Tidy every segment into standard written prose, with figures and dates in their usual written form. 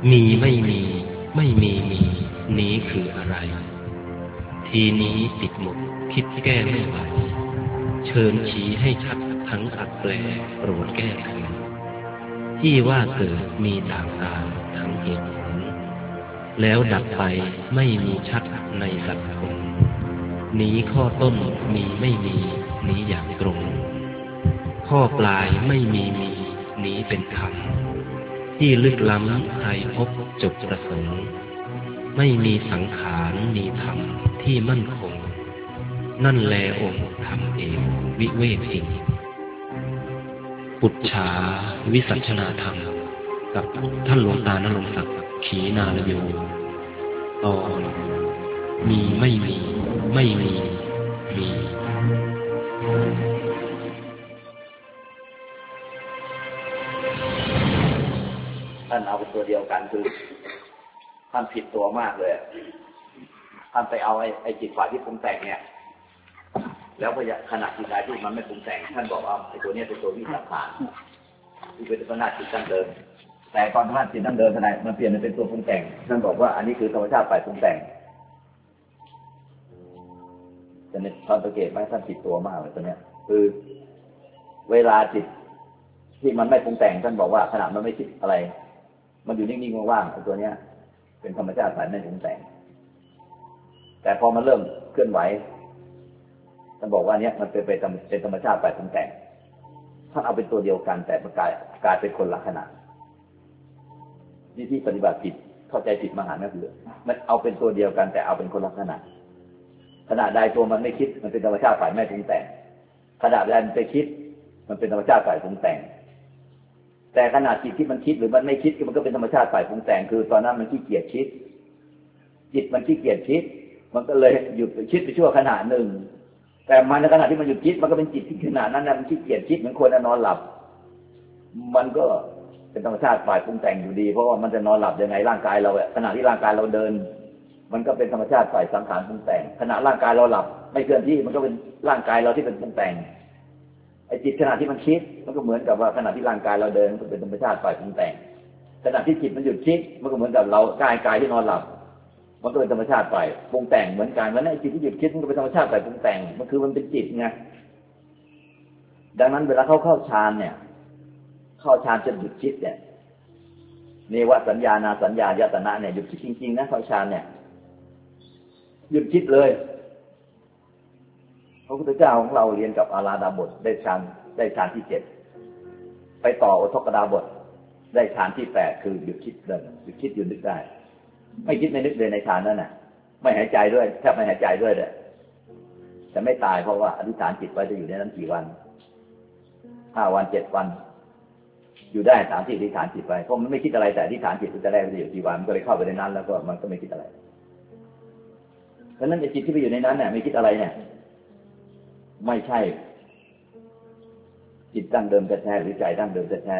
มีไม่มีไม่มีมีนี้คืออะไรทีนี้ติดหมดคิดแก้ไม่ไหวเชิญชี้ให้ชัดทั้งอัดแปลโปรดแก้ไขที่ว่าเกิดมีต่างๆทั้งเหตุผลแล้วดับไปไม่มีชัดในสัตว์ผลนี้ข้อต้นมีไม่มีนี้อย่างตรงข้อปลายไม่มีมีนี้เป็นธรรมที่ลึกล้ำใครพบจบประสงค์ไม่มีสังขารมีธรรมที่มั่นคงนั่นแลองค์ธรรมเองวิเวกจริงปุจฉาวิสัชนาธรรมกับท่านหลวงตาณรงค์ศักดิ์ขีณาลโยตอนมีไม่มีไม่มีมีท่านเอาเป็นตัวเดียวกันคือท่านผิดตัวมากเลยท่านไปเอาไอ้จิตฝ่ายที่ปรุงแต่งเนี่ยแล้วพอขณะจิตใดที่มันไม่ปรุงแต่งท่านบอกว่าไอ้ตัวนี้เป็นตัววิสังขารที่เป็นขนาดจิตตั้งเดิมแต่ตอนขนาดจิตตั้งเดิมขณะมันเปลี่ยนเป็นตัวปรุงแต่งท่านบอกว่าอันนี้คือธรรมชาติฝ่ายปรุงแต่งแต่ในตอนสังเกตไหมท่านผิดตัวมากเลยตัวเนี้ยคือเวลาจิตที่มันไม่ปรุงแต่งท่านบอกว่าขณะมันไม่คิดอะไรมันอยู่นิ่งๆว่างๆตัวเนี้ยเป็นธรรมชาติฝ่ายไม่ปรุงแต่งแต่พอมันเริ่มเคลื่อนไหวท่านบอกว่าเนี้ยมันเป็นธรรมชาติฝ่ายปรุงแต่งท่านเอาเป็นตัวเดียวกันแต่กลายเป็นคนละขณะที่ปฏิบัติผิดเข้าใจผิดมหานะคือมันเอาเป็นตัวเดียวกันแต่เอาเป็นคนละขณะขณะใดตัวมันไม่คิดมันเป็นธรรมชาติฝ่ายไม่ปรุงแต่งขณะใดมันไปคิดมันเป็นธรรมชาติฝ่ายปรุงแต่งแต่ขณะจิตที่มันคิดหรือมันไม่คิดมันก็เป็นธรรมชาติฝ่ายปรุงแต่งคือตอนนั้นมันขี้เกียจคิดจิตมันขี้เกียจคิดมันก็เลยหยุดคิดไปชั่วขณะหนึ่งแต่มันในขณะที่มันหยุดคิดมันก็เป็นจิตที่ขณะนั้นมันขี้เกียจคิดเหมือนคนนอนหลับมันก็เป็นธรรมชาติฝ่ายปรุงแต่งอยู่ดีเพราะว่ามันจะนอนหลับยังไงร่างกายเราขณะที่ร่างกายเราเดินมันก็เป็นธรรมชาติฝ่ายสังขารปรุงแต่งขณะร่างกายเราหลับไม่เคลื่อนที่มันก็เป็นร่างกายเราที่เป็นปรุงแต่งไอ้จิตขณะที่มันคิดมันก็เหมือนกับว่าขณะที่ร่างกายเราเดินมันเป็นธรรมชาติฝ่ายปรุงแต่งขณะที่จิตมันหยุดคิดมันก็เหมือนกับเรากายที่นอนหลับมันก็เป็นธรรมชาติฝ่ายปรุงแต่งเหมือนกันวันนั้นไอ้จิตที่หยุดคิดมันก็เป็นธรรมชาติฝ่ายปรุงแต่งมันคือมันเป็นจิตไงดังนั้นเวลาเข้าฌานเนี่ยเข้าฌานจนหยุดคิดเนี่ยเนวสัญญานาสัญญายตนะเนี่ยหยุดคิดจริงๆนะเข้าฌานเนี่ยหยุดคิดเลยพระพุทธเจ้าของเราเรียนกับอาราดาบทได้ฌานที่7ไปต่ออุทกดาบทได้ฌานที่8คือหยุดคิดเลยหยุดคิดหยุดนึกได้ไม่คิดไม่นึกเลยในฌานนั้นน่ะไม่หายใจด้วยแทบไม่หายใจด้วยเลยแต่ไม่ตายเพราะว่าอธิษฐานจิตไว้จะอยู่ในนั้นกี่วัน5 วัน7 วันอยู่ได้ตามที่อธิษฐานจิตไปเพราะมันไม่คิดอะไรแต่อธิษฐานจิตจะได้ไปอยู่กี่วันมันก็เลยเข้าไปในนั้นแล้วก็มันก็ไม่คิดอะไรเพราะนั้นจิตที่ไปอยู่ในนั้นเนี่ยไม่คิดอะไรเนี่ยไม่ใช่จิตดั้งเดิมแท้ๆหรือใจดั้งเดิมแท้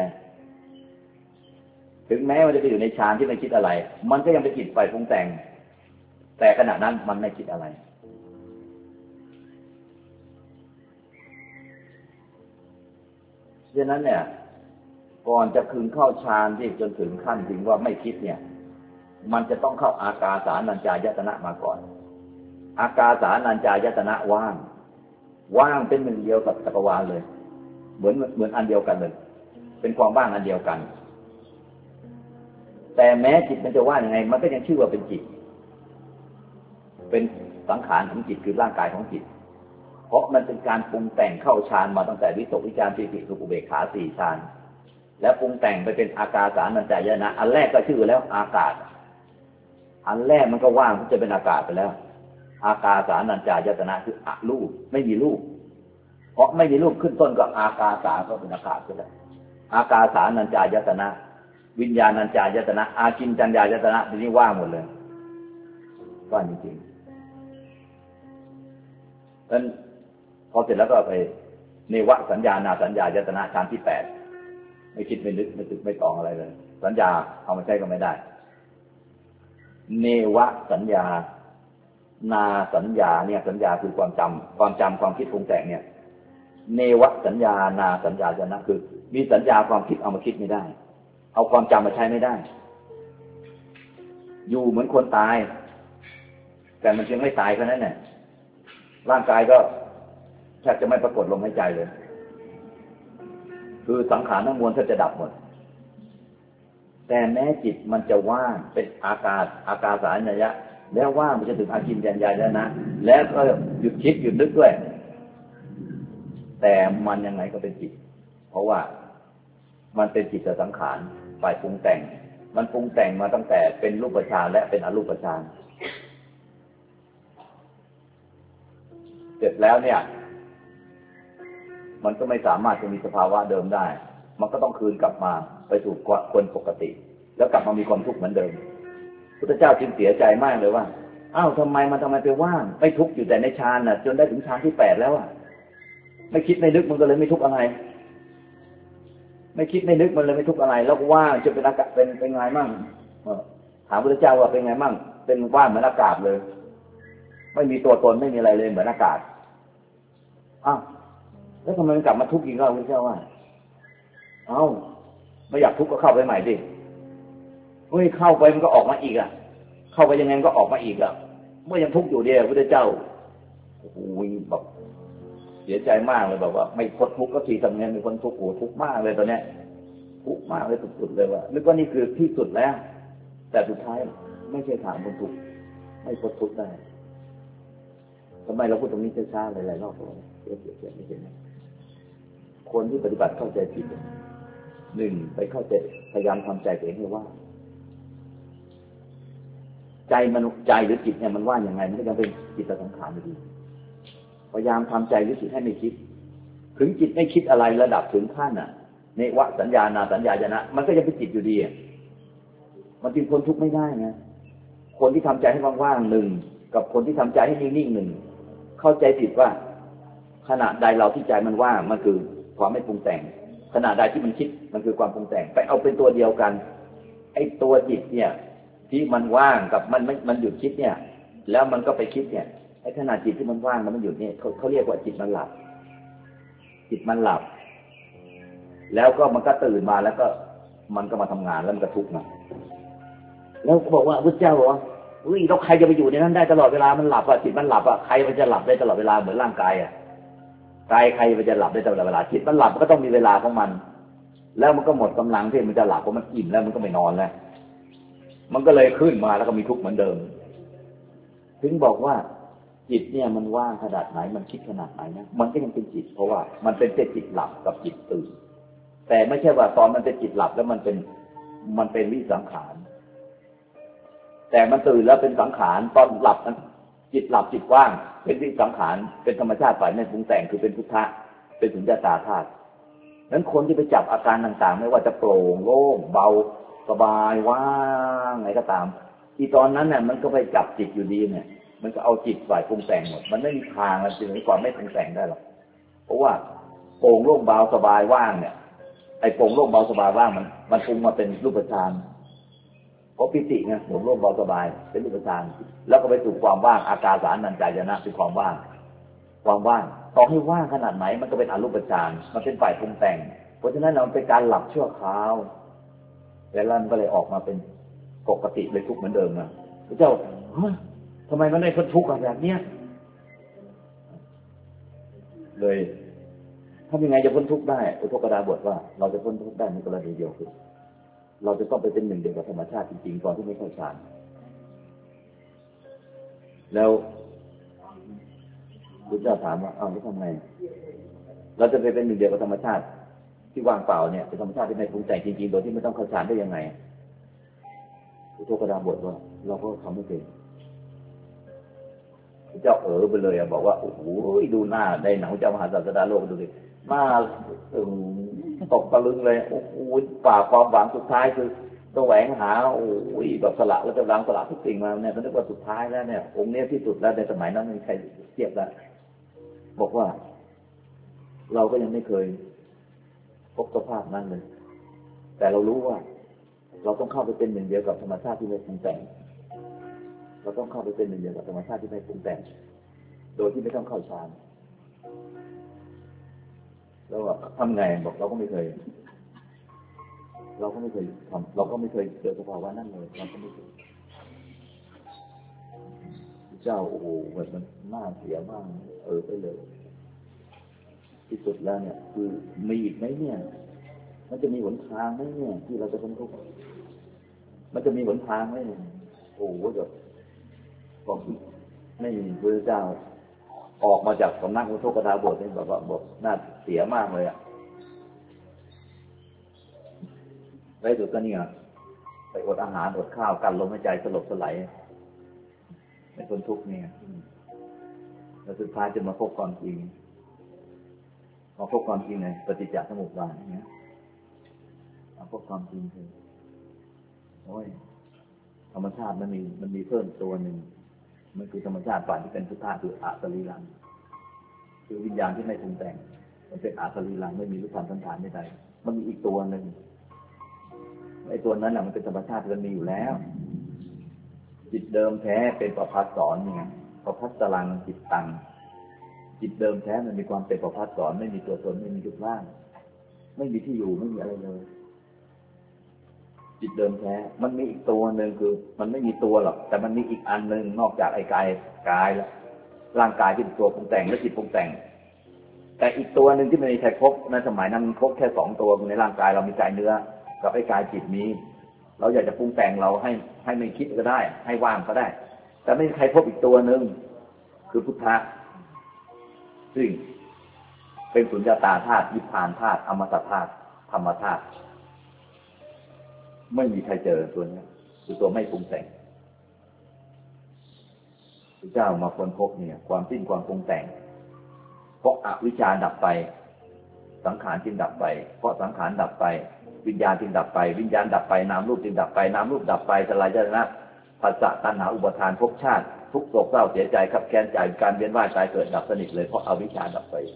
ๆถึงแม้ว่าจะไปอยู่ในฌานที่ไม่คิดอะไรมันก็ยังเป็นจิตฝ่ายปรุงแต่งแต่ขณะนั้นมันไม่คิดอะไรดังนั้นเนี่ยก่อนจะคืนเข้าฌานที่จนถึงขั้นถึงว่าไม่คิดเนี่ยมันจะต้องเข้าอากาสานัญจายตนะมาก่อนอากาสานัญจายตนะว่างเป็นหนึ่งเดียวกับจักรวาลเลยเหมือนอันเดียวกันเลยเป็นความว่างอันเดียวกันแต่แม้จิตมันจะว่างยังไงมันก็ยังชื่อว่าเป็นจิตเป็นสังขารของจิตคือร่างกายของจิตเพราะมันเป็นการปรุงแต่งเข้าฌานมาตั้งแต่วิตกวิจารปีติสุขอุเบกขา4ฌานแล้วปรุงแต่งไปเป็นอากาสานัญจายตนะอันแรกก็ชื่อแล้วอากาศอันแรกมันก็ว่างที่จะเป็นอากาศไปแล้วอากาสานัญจายตนะคืออะรูปไม่มีรูปเพราะไม่มีรูปขึ้นต้นก็อากาสาก็เป็นอากาศไปแล้วอากาสานัญจายตนะวิญญาณัญจายตนะอากินจัญญายตนะทีนี้ว่างหมดเลยว่างจริงๆนั้นพอเสร็จแล้วก็ไปเนวสัญญานาสัญญายตนะฌานที่8ไม่คิดไม่นึกไม่ตึกไม่ตองอะไรเลยสัญญาเอามาใช้ก็ไม่ได้เนวสัญญานาสัญญาเนี่ยสัญญาคือความจำความคิดปรุงแต่งเนี่ยเนวสัญญานาสัญญายตนะคือมีสัญญาความคิดเอามาคิดไม่ได้เอาความจำมาใช้ไม่ได้อยู่เหมือนคนตายแต่มันยังไม่ตายแค่นั้นแหละร่างกายก็แทบจะไม่ปรากฏลมหายใจเลยคือสังขารทั้งมวลแทบจะดับหมดแต่แม้จิตมันจะว่างเป็นอากาศสารนัยยะแล้วว่างมันจะถึงอากินญาณแล้วนะแล้วก็หยุดคิดหยุดนึกด้วยแต่มันยังไงก็เป็นจิตเพราะว่ามันเป็นจิตสังขารฝ่ายปรุงแต่งมันปรุงแต่งมาตั้งแต่เป็นรูปฌานและเป็นอรูปฌานเสร็จแล้วเนี่ยมันก็ไม่สามารถจะมีสภาวะเดิมได้มันก็ต้องคืนกลับมาไปสู่คนปกติแล้วกลับมามีความทุกข์เหมือนเดิมพุทธเจ้าจึงเสียใจมากเลยว่าอ้าวทำไมไปว่างไม่ทุกข์อยู่แต่ในฌานน่ะจนได้ถึงฌานที่8แล้วอ่ะไม่คิดไม่นึกมันก็เลยไม่ทุกข์อะไรไม่คิดไม่นึกมันเลยไม่ทุกข์อะไรแล้วว่างจนเป็นอากาศเป็นไงมั่งถามพุทธเจ้าว่าเป็นไงมั่งเป็นว่างเหมือนอากาศเลยไม่มีตัวตนไม่มีอะไรเลยเหมือนอากาศอ้าวแล้วทำไมมันกลับมาทุกข์อีกแล้วพุทธเจ้าว่าเอ้าไม่อยากทุกข์ก็เข้าไปใหม่ดิเฮ้ยเข้าไปมันก็ออกมาอีกอ่ะเข้าไปยังไงก็ออกมาอีกอ่ะเมื่อยังทุกข์อยู่เดียวพุทธเจ้าโอ้โหแบบเสียใจมากเลยแบบว่าไม่พ้นทุกข์ก็ทีทำไงมีคนทุกข์โอ้ทุกข์มากเลยตอนเนี้ยทุกข์มากเลยสุดๆเลยว่านึกว่านี่คือที่สุดแล้วแต่สุดท้ายไม่ใช่ทางพ้นทุกข์ไม่พ้นทุกข์ได้ทำไมเราพูดตรงนี้ช้าๆหลายๆรอบเลยเสียไม่เห็นคนที่ปฏิบัติเข้าใจผิดหนึ่งไปเข้าใจพยายามทำใจตัวเองให้ว่าใจหรือจิตเนี่ยมันว่าอย่างไงมันก็ยังเป็นจิตสังขารอยู่ดีพยายามทำใจหรือจิตให้ไม่คิดถึงจิตไม่คิดอะไรระดับถึงขั้นน่ะเนวสัญญานาสัญญายนะมันก็ยังเป็นจิตอยู่ดีมันจึงพ้นทุกข์ไม่ได้ไงคนที่ทำใจให้ว่างๆหนึ่งกับคนที่ทำใจให้นิ่งๆหนึ่งเข้าใจผิดว่าขณะใดเราที่ใจมันว่างมันคือความไม่ปรุงแต่งขณะใดที่มันคิดมันคือความปรุงแต่งไปเอาเป็นตัวเดียวกันไอ้ตัวจิตเนี่ยที่มันว่างกับมันหยุดคิดเนี่ยแล้วมันก็ไปคิดเนี่ยไอ้ขณะจิตที่มันว่างแล้วมันหยุดเนี่ยเขาเรียกว่าจิตมันหลับจิตมันหลับแล้วก็มันก็ตื่นมาแล้วก็มันก็มาทำงานแล้วมันก็ทุกข์มาแล้วก็บอกว่าพุทธเจ้าบอกว่าอุ้ยแล้วใครจะไปอยู่ในนั้นได้ตลอดเวลามันหลับอ่ะจิตมันหลับอ่ะใครมันจะหลับได้ตลอดเวลาเหมือนร่างกายอ่ะกายใครมันจะหลับได้ตลอดเวลาจิตมันหลับมันก็ต้องมีเวลาของมันแล้วมันก็หมดกำลังที่มันจะหลับเพราะมันอิ่มแล้วมันก็ไม่นอนแล้วมันก็เลยขึ้นมาแล้วก็มีทุกข์เหมือนเดิมถึงบอกว่าจิตเนี่ยมันว่างขนาดไหนมันคิดขนาดไหนนะมันก็ยังเป็นจิตเพราะว่ามันเป็นจิตหลับกับจิตตื่นแต่ไม่ใช่ว่าตอนมันเป็นจิตหลับแล้วมันเป็นวิสังขารแต่มันตื่นแล้วเป็นสังขารตอนหลับนั้นจิตหลับจิตว่างเป็นวิสังขารเป็นธรรมชาติฝ่ายไม่ปรุงแต่งคือเป็นพุทธะเป็นสุญญตาธาตุนั้นคนที่ไปจับอาการต่างๆไม่ว่าจะโปร่งโล่งเบาสบายว่างอะไรก็ตามที่ตอนนั้นเนี่ยมันก็ไปจับจิตอยู่ดีเนี่ยมันก็เอาจิตฝ่ายปรุงแต่งหมดมันไม่มีทางจะถึงความไม่ปรุงแต่งได้หรอกเพราะว่าโปร่งโล่งเบาสบายว่างเนี่ยไอ้โปร่งโล่งเบาสบายว่างมันปรุงมาเป็นรูปฌานเพราะปิติไงโปร่งโล่งเบาสบายเป็นรูปฌานแล้วก็ไปสู่ความว่างอากาสานัญจายนะคือความว่างต่อให้ว่างขนาดไหนมันก็เป็นอรูปฌานมันเป็นฝ่ายปรุงแต่งเพราะฉะนั้นมันเป็นการหลับชั่วคราวแล้วมันก็เลยออกมาเป็นปกติเลยทุกข์เหมือนเดิมนะพระเจ้าทำไมมันได้พ้นทุกข์แบบเนี้ยเลยทำยังไงจะพ้นทุกข์ได้อุทกดาบทว่าเราจะพ้นทุกข์ได้ในกรณีเดียวคือเราจะต้องไปเป็นหนึ่งเดียวกับธรรมชาติจริงๆก่อนที่ไม่เข้าฌานแล้วพระเจ้าถามว่าแล้วทำไงเราจะไปเป็นหนึ่งเดียวกับธรรมชาติที่ว่างเปล่าเนี่ยเป็นธรรมชาติที่ไม่ปรุงแต่งจริงๆโดยที่ไม่ต้องเข้าฌานได้ยังไงอุทกดาบทว่าเราก็ทำไม่เป็นพระเจ้าไปเลยบอกว่าโอ้โหดูหน้าได้หนังเจ้ามหาศาสดาโลกดูดิหน้าตกตะลึงเลยโอ้โหฝ่าความหวังสุดท้ายคือแสวงหาโอ้ยแบบสละแล้วจะล้างสละทุกสิ่งมาเนี่ยมันนึกว่าสุดท้ายแล้วเนี่ยองค์นี้ที่สุดแล้วในสมัยนั้นไม่มีใครเทียบแล้วบอกว่าเราก็ยังไม่เคยพบสภาพนั้นเลยแต่เรารู้ว่าเราต้องเข้าไปเป็นหนึ่งเดียวกับธรรมชาติที่ไม่ปรุงแต่งเราต้องเข้าไปเป็นหนึ่งเดียวกับธรรมชาติที่ไม่ปรุงแต่งโดยที่ไม่ต้องเข้าฌานแล้วทำไงบอกเราก็ไม่เคยทำเราก็ไม่เคยเจอสภาวะนั้นเลยเราก็ไม่เคยเจ้าโอ้โหมันน่าเสียมากไปเลยที่สุดแล้วเนี่ยคือมีอีกไหมเนี่ยมันจะมีหนทางไหมเนี่ยที่เราจะพ้นทุกข์มันจะมีหนทางไหมโอ้โหแบบบอกไม่มีพระเจ้าออกมาจากสำนักพุทธกถาบทนี่แบบว่าบอกน่าเสียมากเลยในสุดก็เนี่ยไปอดอาหารอดข้าวกันลมหายใจสลบสลายในคนทุกข์เนี่ยแล้วสุดท้ายจะมาพบความจริงมาพบความจริงไงปฏิจจสมุปบาทเนี่ยมาพบความจริงคือโอ้ยธรรมชาติมันมีเพิ่มตัวหนึ่งมันคือธรรมชาติฝ่ายที่เป็นพุทธะคืออสรีลังคือวิญญาณที่ไม่ปรุงแต่งมันเป็นอสรีลังไม่มีรูปธรรมสันฐานใดๆมันมีอีกตัวหนึ่งไอ้ตัวนั้นน่ะมันเป็นธรรมชาติที่มันมีอยู่แล้วจิตเดิมแท้เป็นประภัสสรเนี่ยประภัสสรังจิตตังจิตเดิมแท้มันมีความเป็นประภัสสรไม่มีตัวตนไม่มีรูปร่างไม่มีที่อยู่ไม่มีอะไรเลยจิตเดิมแท้มันมีอีกตัวหนึ่งคือมันไม่มีตัวหรอกแต่มันมีอีกอันหนึ่งนอกจากไอ้กายแล้วร่างกายที่เป็นตัวปรุงแต่งและจิตปรุงแต่งแต่อีกตัวหนึ่งที่ไม่มีใครครบในสมัยนั้นมันครบแค่2ตัวในร่างกายเรามีกายเนื้อกับไอ้กายจิตนี้เราอยากจะปรุงแต่งเราให้ไม่คิดก็ได้ให้ว่างก็ได้แต่ไม่มีใครพบอีกตัวหนึ่งคือพุทธะซึ่งเป็นสุญญตาธาตุนิพพานธาตุอมตะธาตุธรรมธาตุไม่มีใครเจอตัวนี้คือตัวไม่ปรุงแต่งพระเจ้ามาค้นพบเนี่ยความสิ้นความปรุงแต่งเพราะอวิชชาดับไปสังขารจึงดับไปเพราะสังขารดับไปวิญญาณจึงดับไปวิญญาณดับไปนามรูปจึงดับไปนามรูปดับไปสลายญาณะปัสสะตัณหาอุปาทานภพชาติทุกข์โศกเศร้าเสียใจขับแค้นใจการเวียนว่ายตายเกิดดับสนิทเลยเพราะอวิชชาดับไป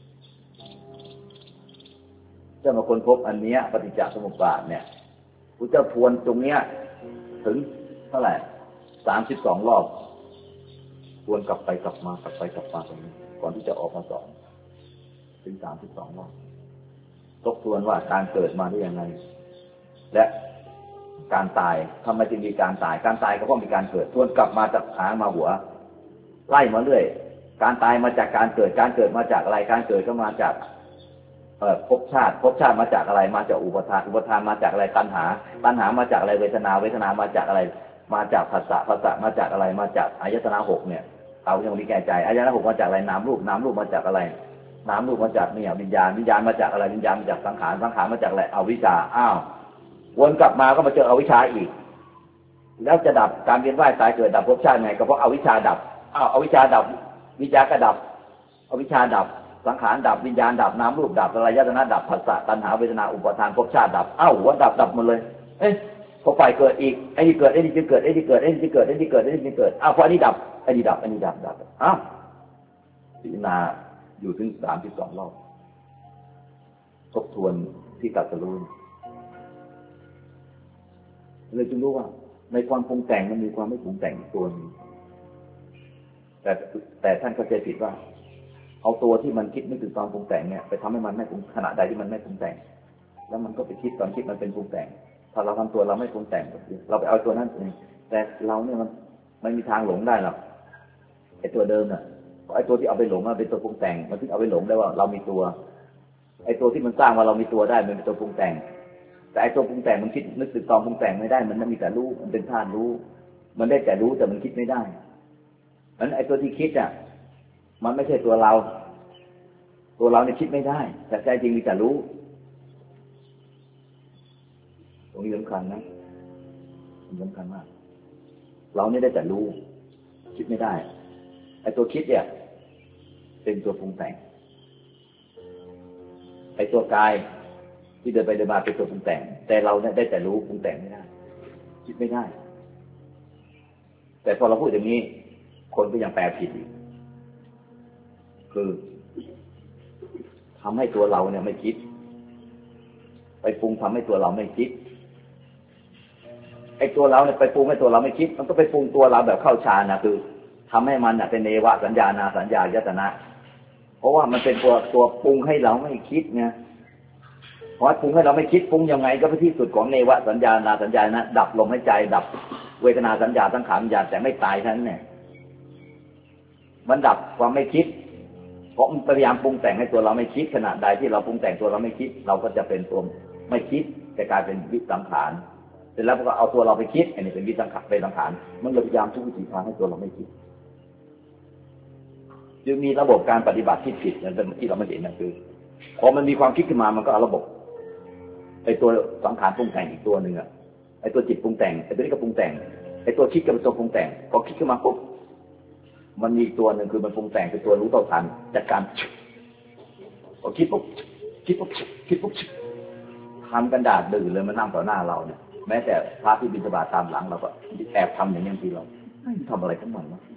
เจ้ามาค้นพบอันเนี้ยปฏิจจสมุปบาทเนี่ยพระเจ้าทวนตรงเนี้ยถึงเท่าไหร่32 รอบทวนกลับไปกลับมากลับไปกลับมาตรงนี้ก่อนที่จะออกมาสอนถึง32 รอบทบทวนว่าการเกิดมาได้ยังไงและการตายทำไมจึงมีการตายการตายก็เพราะมีการเกิดทวนกลับมาจากหางมาหัวไล่มาเรื่อยการตายมาจากการเกิดการเกิดมาจากอะไรการเกิดก็มาจากภพชาติมาจากอะไรมาจากอุปทานมาจากอะไรตัณหามาจากอะไรเวทนามาจากอะไรมาจากภาษามาจากอะไรมาจากอายตนะ6เนี่ยเอาอย่างนี้แก่ใจอายตนะ6มาจากอะไรนามรูปมาจากอะไรนามรูปมาจากเนี่ยวิญญาณมาจากอะไรวิญญาณมาจากสังขารมาจากอะไรอวิชชาอ้าววนกลับมาก็มาเจออวิชชาอีกแล้วจะดับการเวียนว่ายตายเกิดดับภพชาติไงก็เพราะอวิชชาดับอ้าวอวิชชาดับวิญญาณก็ดับอวิชชาดับสังขารดับวิญญาณดับนามรูปดับอะไรญาณดับภาษาตัณหาเวทนาอุปาทานภพชาติดับอ้าวหัวดับหมดเลยพอไฟเกิดอีกไอ้นี่เกิดไอ้นี่จึงเกิดไอ้นี่เกิดไอ้นี่จึงเกิดไอ้นี่เกิดไอ้นี่จึงเกิดอ้าวพออันนี้ดับไอ้นี่ดับอ้าวพิจารณาอยู่ถึง32 รอบทบทวนที่ตรัสรู้เลยจึงรู้ว่าในความปรุงแต่งมันมีความไม่ปรุงแต่งตัวนึงแต่ท่านเข้าใจผิดว่าเอาตัวที่มันคิดไม่ถึงความปรุงแต่งเนี่ยไปทำให้มันไม่ปรุงขณะใดที่มันไม่ปรุงแต่งแล้วมันก็ไปคิดตอนคิดมันเป็นปรุงแต่งถ้าเราทำตัวเราไม่ปรุงแต่งเราไปเอาตัวนั้นเองแต่เราเนี่ยมันไม่มีทางหลงได้หรอกไอ้ตัวเดิมน่ะไอ้ตัวที่เอาไปหลงมันเป็นตัวปรุงแต่งมันถึงเอาไปหลงได้ว่าเรามีตัวไอ้ตัวที่มันสร้างว่าเรามีตัวได้มันเป็นตัวปรุงแต่งแต่ไอ้ตัวปรุงแต่งมันคิดนึกถึงตอนปรุงแต่งไม่ได้มันมีแต่รู้มันเป็นธาตุรู้มันได้แต่รู้แต่มันคิดไม่ได้งั้นไอ้ตัวที่คิดอ่ะมันไม่ใช่ตัวเราเนี่ยคิดไม่ได้แต่ใจจริงมีแต่รู้ตรงนี้สำคัญนะสำคัญมากเราเนี่ยได้แต่รู้คิดไม่ได้ไอ้ตัวคิดเนี่ยเป็นตัวปรุงแต่งไอ้ตัวกายที่เดินไปเดินมาเป็นตัวปรุงแต่งแต่เราเนี่ยได้แต่รู้ปรุงแต่งไม่ได้คิดไม่ได้แต่พอเราพูดอย่างนี้คนก็ยังแปลผิดอีกคือทำให้ตัวเราเนี่ยไม่คิดไปปรุงทำให้ตัวเราไม่คิดไอ้ตัวเราเนี่ยไปปรุงให้ตัวเราไม่คิดมันก็ไปปรุงตัวเราแบบเข้าฌานนะคือทำให้มันเป็นเนวสัญญานาสัญญายตนะเพราะว่ามันเป็นตัวปรุงให้เราไม่คิดไงเพราะปรุงให้เราไม่คิดปรุงยังไงก็ไปที่สุดของเนวสัญญานาสัญญานะดับลมหายใจดับเวทนาสัญญาสังขารวิญญาณแต่ไม่ตายทั้งนั้นเนี่ยมันดับความไม่คิดเพราะมันพยายามปรุงแต่งให้ตัวเราไม่คิดขณะใดที่เราปรุงแต่งตัวเราไม่คิดเราก็จะเป็นตัวไม่คิดจะกลายเป็นวิสังขารเสร็จแล้วก็เอาตัวเราไปคิดอันนี้เป็นวิสังขารเป็นสังขารมันพยายามทุกวิถีทางให้ตัวเราไม่คิดจึงมีระบบการปฏิบัติที่ผิดอย่างที่เราไม่เห็นนั่นคือพอมันมีความคิดขึ้นมามันก็เอาระบบไอ้ตัวสังขารปรุงแต่งอีกตัวหนึ่งอะไอ้ตัวจิตปรุงแต่งไอ้ตัวนี้ก็ปรุงแต่งไอ้ตัวคิดก็เป็นตัวปรุงแต่งพอคิดขึ้นมาปุ๊บมันมีตัวหนึ่งคือมันปรุงแต่งเป็นตัวรู้เท่าทันจัดการพอคิดปุ๊บคิดปุ๊บคิดปุ๊บทำกันดาดดื่นเลยมันนั่งต่อหน้าเราเนี่ยแม้แต่พระที่บิณฑบาตตามหลังเราก็แอบทำอย่างนี้ทีเราทำอะไรทั้งวันวะ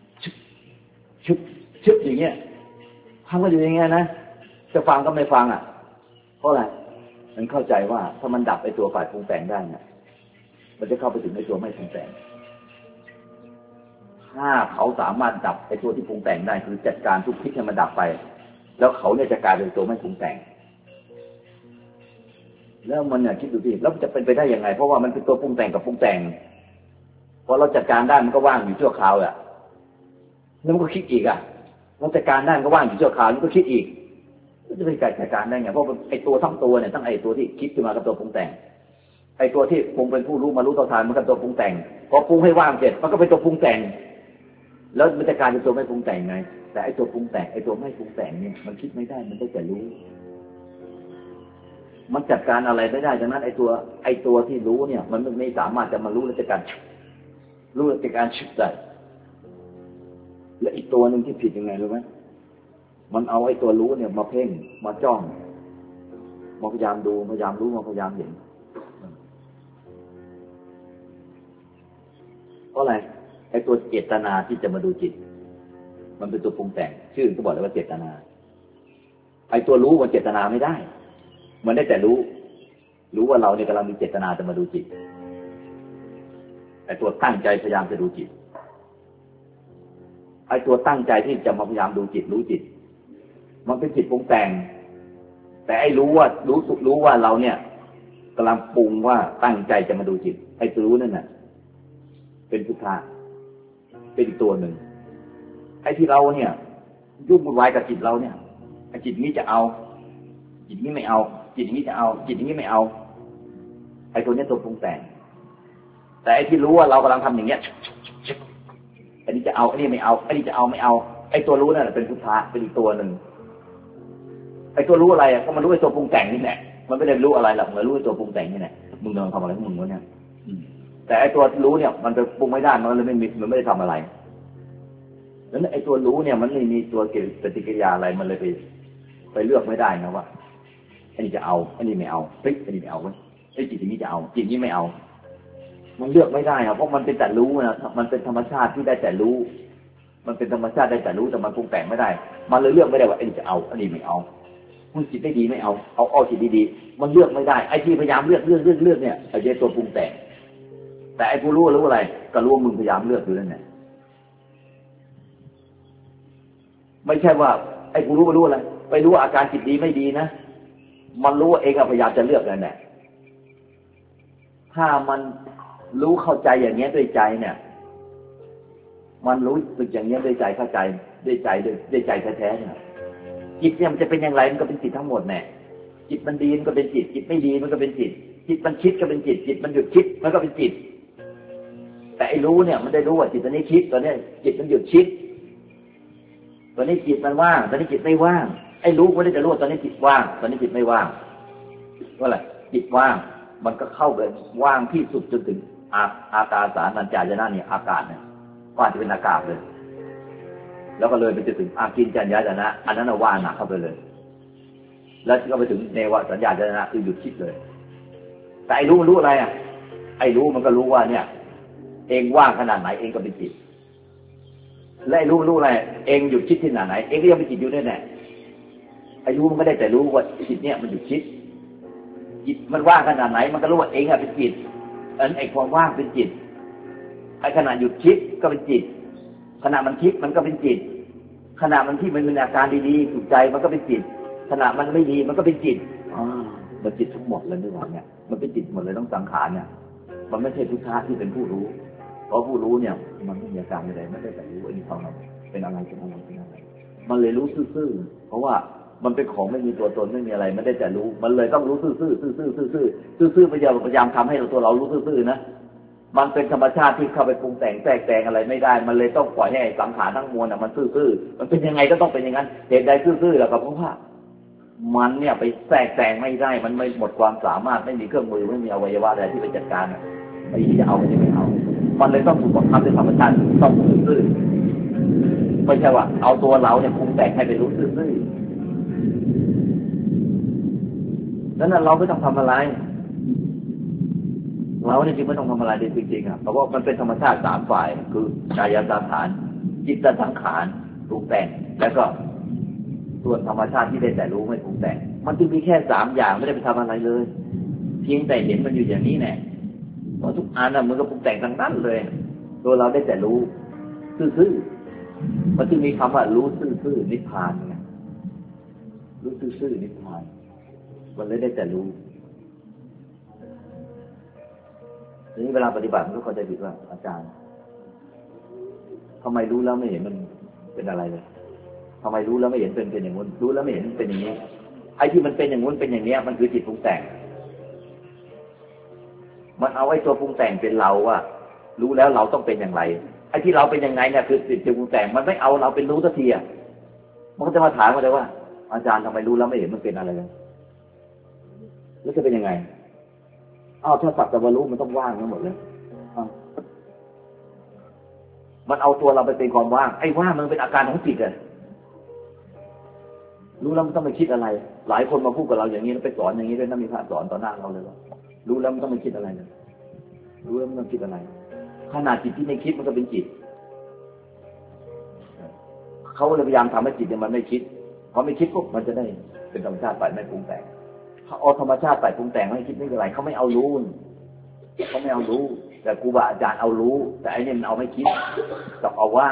ชึบอย่างเงี้ยทำก็อยู่อย่างเงี้ยนะจะฟังก็ไม่ฟังอ่ะเพราะอะไรมันเข้าใจว่าถ้ามันดับไอ้ตัวฝ่ายปรุงแต่งได้เนี่ยมันจะเข้าไปถึงไอ้ตัวไม่ปรุงแต่งถ้าเขาสามารถดับไอ้ตัวที่ปรุงแต่งได้คือจัดการทุกคิดให้มันดับไปแล้วเขาเนี่ยจะกลายเป็นตัวไม่ปรุงแต่งแล้วมันเนี่ยคิดดูดิแล้วจะเป็นไปได้ยังไงเพราะว่ามันเป็นตัวปรุงแต่งกับปรุงแต่งพอเราจัดการได้มันก็ว่างอยู่ชั่วคราวอ่ะแล้วมันก็คิดอีกอ่ะเราจัดการได้มันก็ว่างอยู่ชั่วคราวมันก็คิดอีกจะเป็นการจัดการได้ไงเพราะไอ้ตัวทั้งตัวเนี่ยทั้งไอ้ตัวที่คิดขึ้นมากับตัวปรุงแต่งไอ้ตัวที่ปรุงเป็นผู้รู้มารู้ต่อทานมันกับตัวปรุงแต่งพอปรุงให้ว่างเสร็จมันก็เป็นตัวปรุงแต่งแล้วมันจะกลายเป็นตัวไม่ปรุงแต่งไงแต่ไอ้ตัวปรุงแต่งไอ้ตัวไม่ปรุงแต่งเนี่ยมันคิดไม่ได้มันได้แต่รู้มันจัดการอะไรไม่ได้ดังนั้นไอ้ตัวที่รู้เนี่ยมันไม่สามารถจะมารู้และจัดการชิบได้และอีกตัวหนึ่งที่ผิดยังไงรู้ไหมมันเอาไอ้ตัวรู้เนี่ยมาเพ่งมาจ้องมาพยายามดูพยายามรู้มาพยายามเห็นเพราะอะไรไอ้ตัวเจตนาที่จะมาดูจิตมันเป็นตัวปรุงแต่งชื่อก็บอกเลยว่าเจตนาไอ้ตัวรู้มันเจตนาไม่ได้มันได้แต่รู้ว่าเราเนี่ยกำลังมีเจตนาจะมาดูจิตไอ้ตัวตั้งใจพยายามจะดูจิตไอ้ตัวตั้งใจที่จะมาพยายามดูจิตรู้จิตมันเป็นจิตปรุงแต่งแต่ไอ้รู้ว่าเราเนี่ยกำลังปรุงว่าตั้งใจจะมาดูจิตไอ้ตัวรู้นั่นน่ะเป็นพุทธะเป็นอีกตัวหนึ่งไอ้ที่เราเนี่ยยุ่งวุ่นวายกับจิตเราเนี่ยไอ้จิตนี้จะเอาจิตนี้ไม่เอาจิตนี้จะเอาจิตนี้ไม่เอาไอ้ตัวนี้ตัวปรุงแต่งแต่ไอ้ที่รู้ว่าเรากำลังทำอย่างเงี้ยอันนี้จะเอาอันนี้ไม่เอาอันนี้จะเอาไม่เอาไอ้ตัวรู้นั่นเป็นพุทธะเป็นอีกตัวหนึ่งไอ้ตัวรู้อะไรก็มันรู้ไอ้ตัวปรุงแต่งนี่แหละมันไม่ได้รู้อะไรหรอกมันรู้ไอ้ตัวปรุงแต่งนี่แหละมึงกำลังทำอะไรของมึงวะเนี่ยแต่ไอ้ตัวรู้เนี่ยมันจะปรุงไม่ได้มันเลยมันไม่ได้ทำอะไรแล้วไอ้ตัวรู้เนี่ยมันไม่มีตัวเกิดปฏิกิริยาอะไรมันเลยไปเลือกไม่ได้นะว่าอันนี้จะเอาอันนี้ไม่เอาเฮ้ยอันนี้ไม่เอาเว้ยไอ้จิตนี้จะเอาจิตนี้ไม่เอามันเลือกไม่ได้ครับเพราะมันเป็นแต่รู้นะมันเป็นธรรมชาติที่ได้แต่รู้มันเป็นธรรมชาติได้แต่รู้แต่มันปรุงแต่งไม่ได้มันเลยเลือกไม่ได้ว่าอันนี้จะเอาอันนี้ไม่เอามันจิตไม่ดีไม่เอาจิตดีๆมันเลือกไม่ได้ไอ้ที่พยายามเลือกเนี่ยไอ้ตัวปรุงแต่งแต่ไอ้ผู้รู้อะไรก็รู้ว่ามึงพยายามเลือกอยู่นั่นแหละไม่ใช่ว่าไอ้ผู้รู้อะไรไปรู้อาการจิตดีไม่ดีนะมันรู้ว่าเองพยายามจะเลือกนั่นแหละถ้ามันรู้เข้าใจอย่างเงี้ยด้วยใจเนี่ยมันรู้สึกอย่างเงี้ยด้วยใจเข้าใจด้วยใจแท้ๆเนี่ยจิตเนี่ยมันจะเป็นอย่างไรมันก็เป็นจิตทั้งหมดแน่จิตมันดีมันก็เป็นจิตจิตไม่ดีมันก็เป็นจิตจิตมันคิดก็เป็นจิตจิตมันหยุดคิดมันก็เป็นจิตแต่ไอ้รู้เนี่ยมันได้รู้ว่าจิตตอนนี้คิดตอนนี้จิตมันหยุดคิดตอนนี้จิตมันว่างตอนนี้จิตไม่ว่างไอ้รู้ก็ได้แต่รู้ตอนนี้จิตว่างตอนนี้จิตไม่ว่างว่าอะไรจิตว่างมันก็เข้าไปว่างที่สุดจนถึงอากาศสานัญจายนะเนี่ยอากาศเนี่ยว่างจะเป็นอากาศเลยแล้วก็เลยไปจนถึงอากินจัญญายนะอันนั้นว่างหนักเข้าไปเลยแล้วก็ไปถึงเนวสัญญาญนะคือหยุดคิดเลยแต่ไอ้รู้มันรู้อะไรอ่ะไอ้รู้มันก็รู้ว่าเนี่ยเองว่างขนาดไหนเองก็เป็นจิตและไอ้รู้อะไรเองหยุดคิดที่ไหนเองก็ยังเป็นจิตอยู่แน่ๆไอ้รู้มันไม่ได้แต่รู้ว่าจิตเนี่ยมันหยุดคิดจิตมันว่างขนาดไหนมันก็รู้ว่าเองอะเป็นจิตไอ้ความว่างเป็นจิตไอ้ขณะหยุดคิดก็เป็นจิตขณะมันคิดมันก็เป็นจิตขณะมันที่มันมีอาการดีๆถูกใจมันก็เป็นจิตขณะมันไม่ดีมันก็เป็นจิตมันจิตทั้งหมดเลยนี่หว่าเนี่ยมันเป็นจิตหมดเลยต้องสังขารเนี่ยมันไม่ใช่พุทธะที่เป็นผู้รู้เพราะผู้รู้เนี่ยมันไม่มีอาการอะไรไม่ได้แต่รู้ไอ้นี่เท่านั้นเป็นอะไรเป็นอะไรเป็นอะไรมันเลยรู้ซื่อๆเพราะว่ามันเป็นของไม่มีตัวตนไม่มีอะไรมันได้แต่รู้มันเลยต้องรู้ซื่อๆซื่อๆพยายามทำให้ตัวเรารู้ซื่อๆนะมันเป็นธรรมชาติที่เข้าไปปรุงแต่งแทรกแซงอะไรไม่ได้มันเลยต้องปล่อยให้สังขารทั้งมวลมันซื่อๆมันเป็นยังไงก็ต้องเป็นอย่างนั้นเหตุใดซื่อๆล่ะครับเพราะว่ามันเนี่ยไปแทรกแซงไม่ได้มันไม่หมดความสามารถไม่มีเครื่องมือไม่มีอวัยวะอะไรที่ไปจัดการไอ้ที่จะเอาไม่เอามันเลยต้องถูกบังคับด้วยธรรมชาติต้องซื่อๆไม่ใช่ว่าเอาตัวเราเนี่ยปรุงแต่งให้ไปรู้ซื่อๆนั้นเราไม่ต้องทำอะไรเราเนี่ยจริงไม่ต้องทำอะไรจริงๆเพราะว่ามันเป็นธรรมชาติ3ฝ่ายคือกายสังขารจิตสังขารปรุงแต่งแล้วก็ส่วนธรรมชาติที่ได้แต่รู้ไม่ปรุงแต่งมันจึงมีแค่3อย่างไม่ได้ไปทำอะไรเลยเพียงแต่เห็นมันอยู่อย่างนี้แน่เพราะทุกอันมันก็ปรุงแต่งทั้งนั้นเลยตัวเราได้แต่รู้ซื่อๆมันจึงมีคำว่ารู้ซื่อๆนิพพานไงรู้ซื่อๆนิพพานมันเลยได้แต่รู้ทีนี้เวลาปฏิบัติมันก็เข้าใจผิดว่าอาจารย์ทำไมรู้แล้วไม่เห็นมันเป็นอะไรเลยทำไมรู้แล้วไม่เห็นเป็นอย่างนู้นรู้แล้วไม่เห็นเป็นอย่างนี้ไอ้ที่มันเป็นอย่างนู้นเป็นอย่างนี้มันคือจิตปรุงแต่งมันเอาไอ้ตัวปรุงแต่งเป็นเราว่ารู้แล้วเราต้องเป็นอย่างไรไอ้ที่เราเป็นยังไงเนี่ยคือจิตปรุงแต่งมันไม่เอาเราเป็นรู้สักทีมันก็จะมาถามมาเลยว่าอาจารย์ทำไมรู้แล้วไม่เห็นมันเป็นอะไรเลยแล้วจะเป็นยังไงถ้าสักแต่ว่ารู้มันต้องว่างทั้งหมดเลยมันเอาตัวเราไปเป็นความว่างไอ้ว่างมันเป็นอาการของจิตรู้แล้วมันต้องไปคิดอะไรหลายคนมาพูดกับเราอย่างนี้แล้วไปสอนอย่างนี้ด้วยนะมีพระสอนต่อหน้าเราเลยว่ารู้แล้วมันต้องไม่คิดอะไรเลยรู้แล้วมันต้องคิดอะไรขนาดจิตที่ไม่คิดมันก็เป็นจิตเขาเลยพยายามทำให้จิตเนี่ยมันไม่คิดพอไม่คิดปุ๊บมันจะได้เป็นธรรมชาติฝ่ายไม่ปรุงแต่งเขาเอาธรรมชาติฝ่ายปรุงแต่งไม่คิดไม่เป็นไรเขาไม่เอารู้เขาไม่เอารู้แต่ครูบาอาจารย์เอารู้แต่ไอ้เนี่ยมันเอาไม่คิดกับเอาว่าง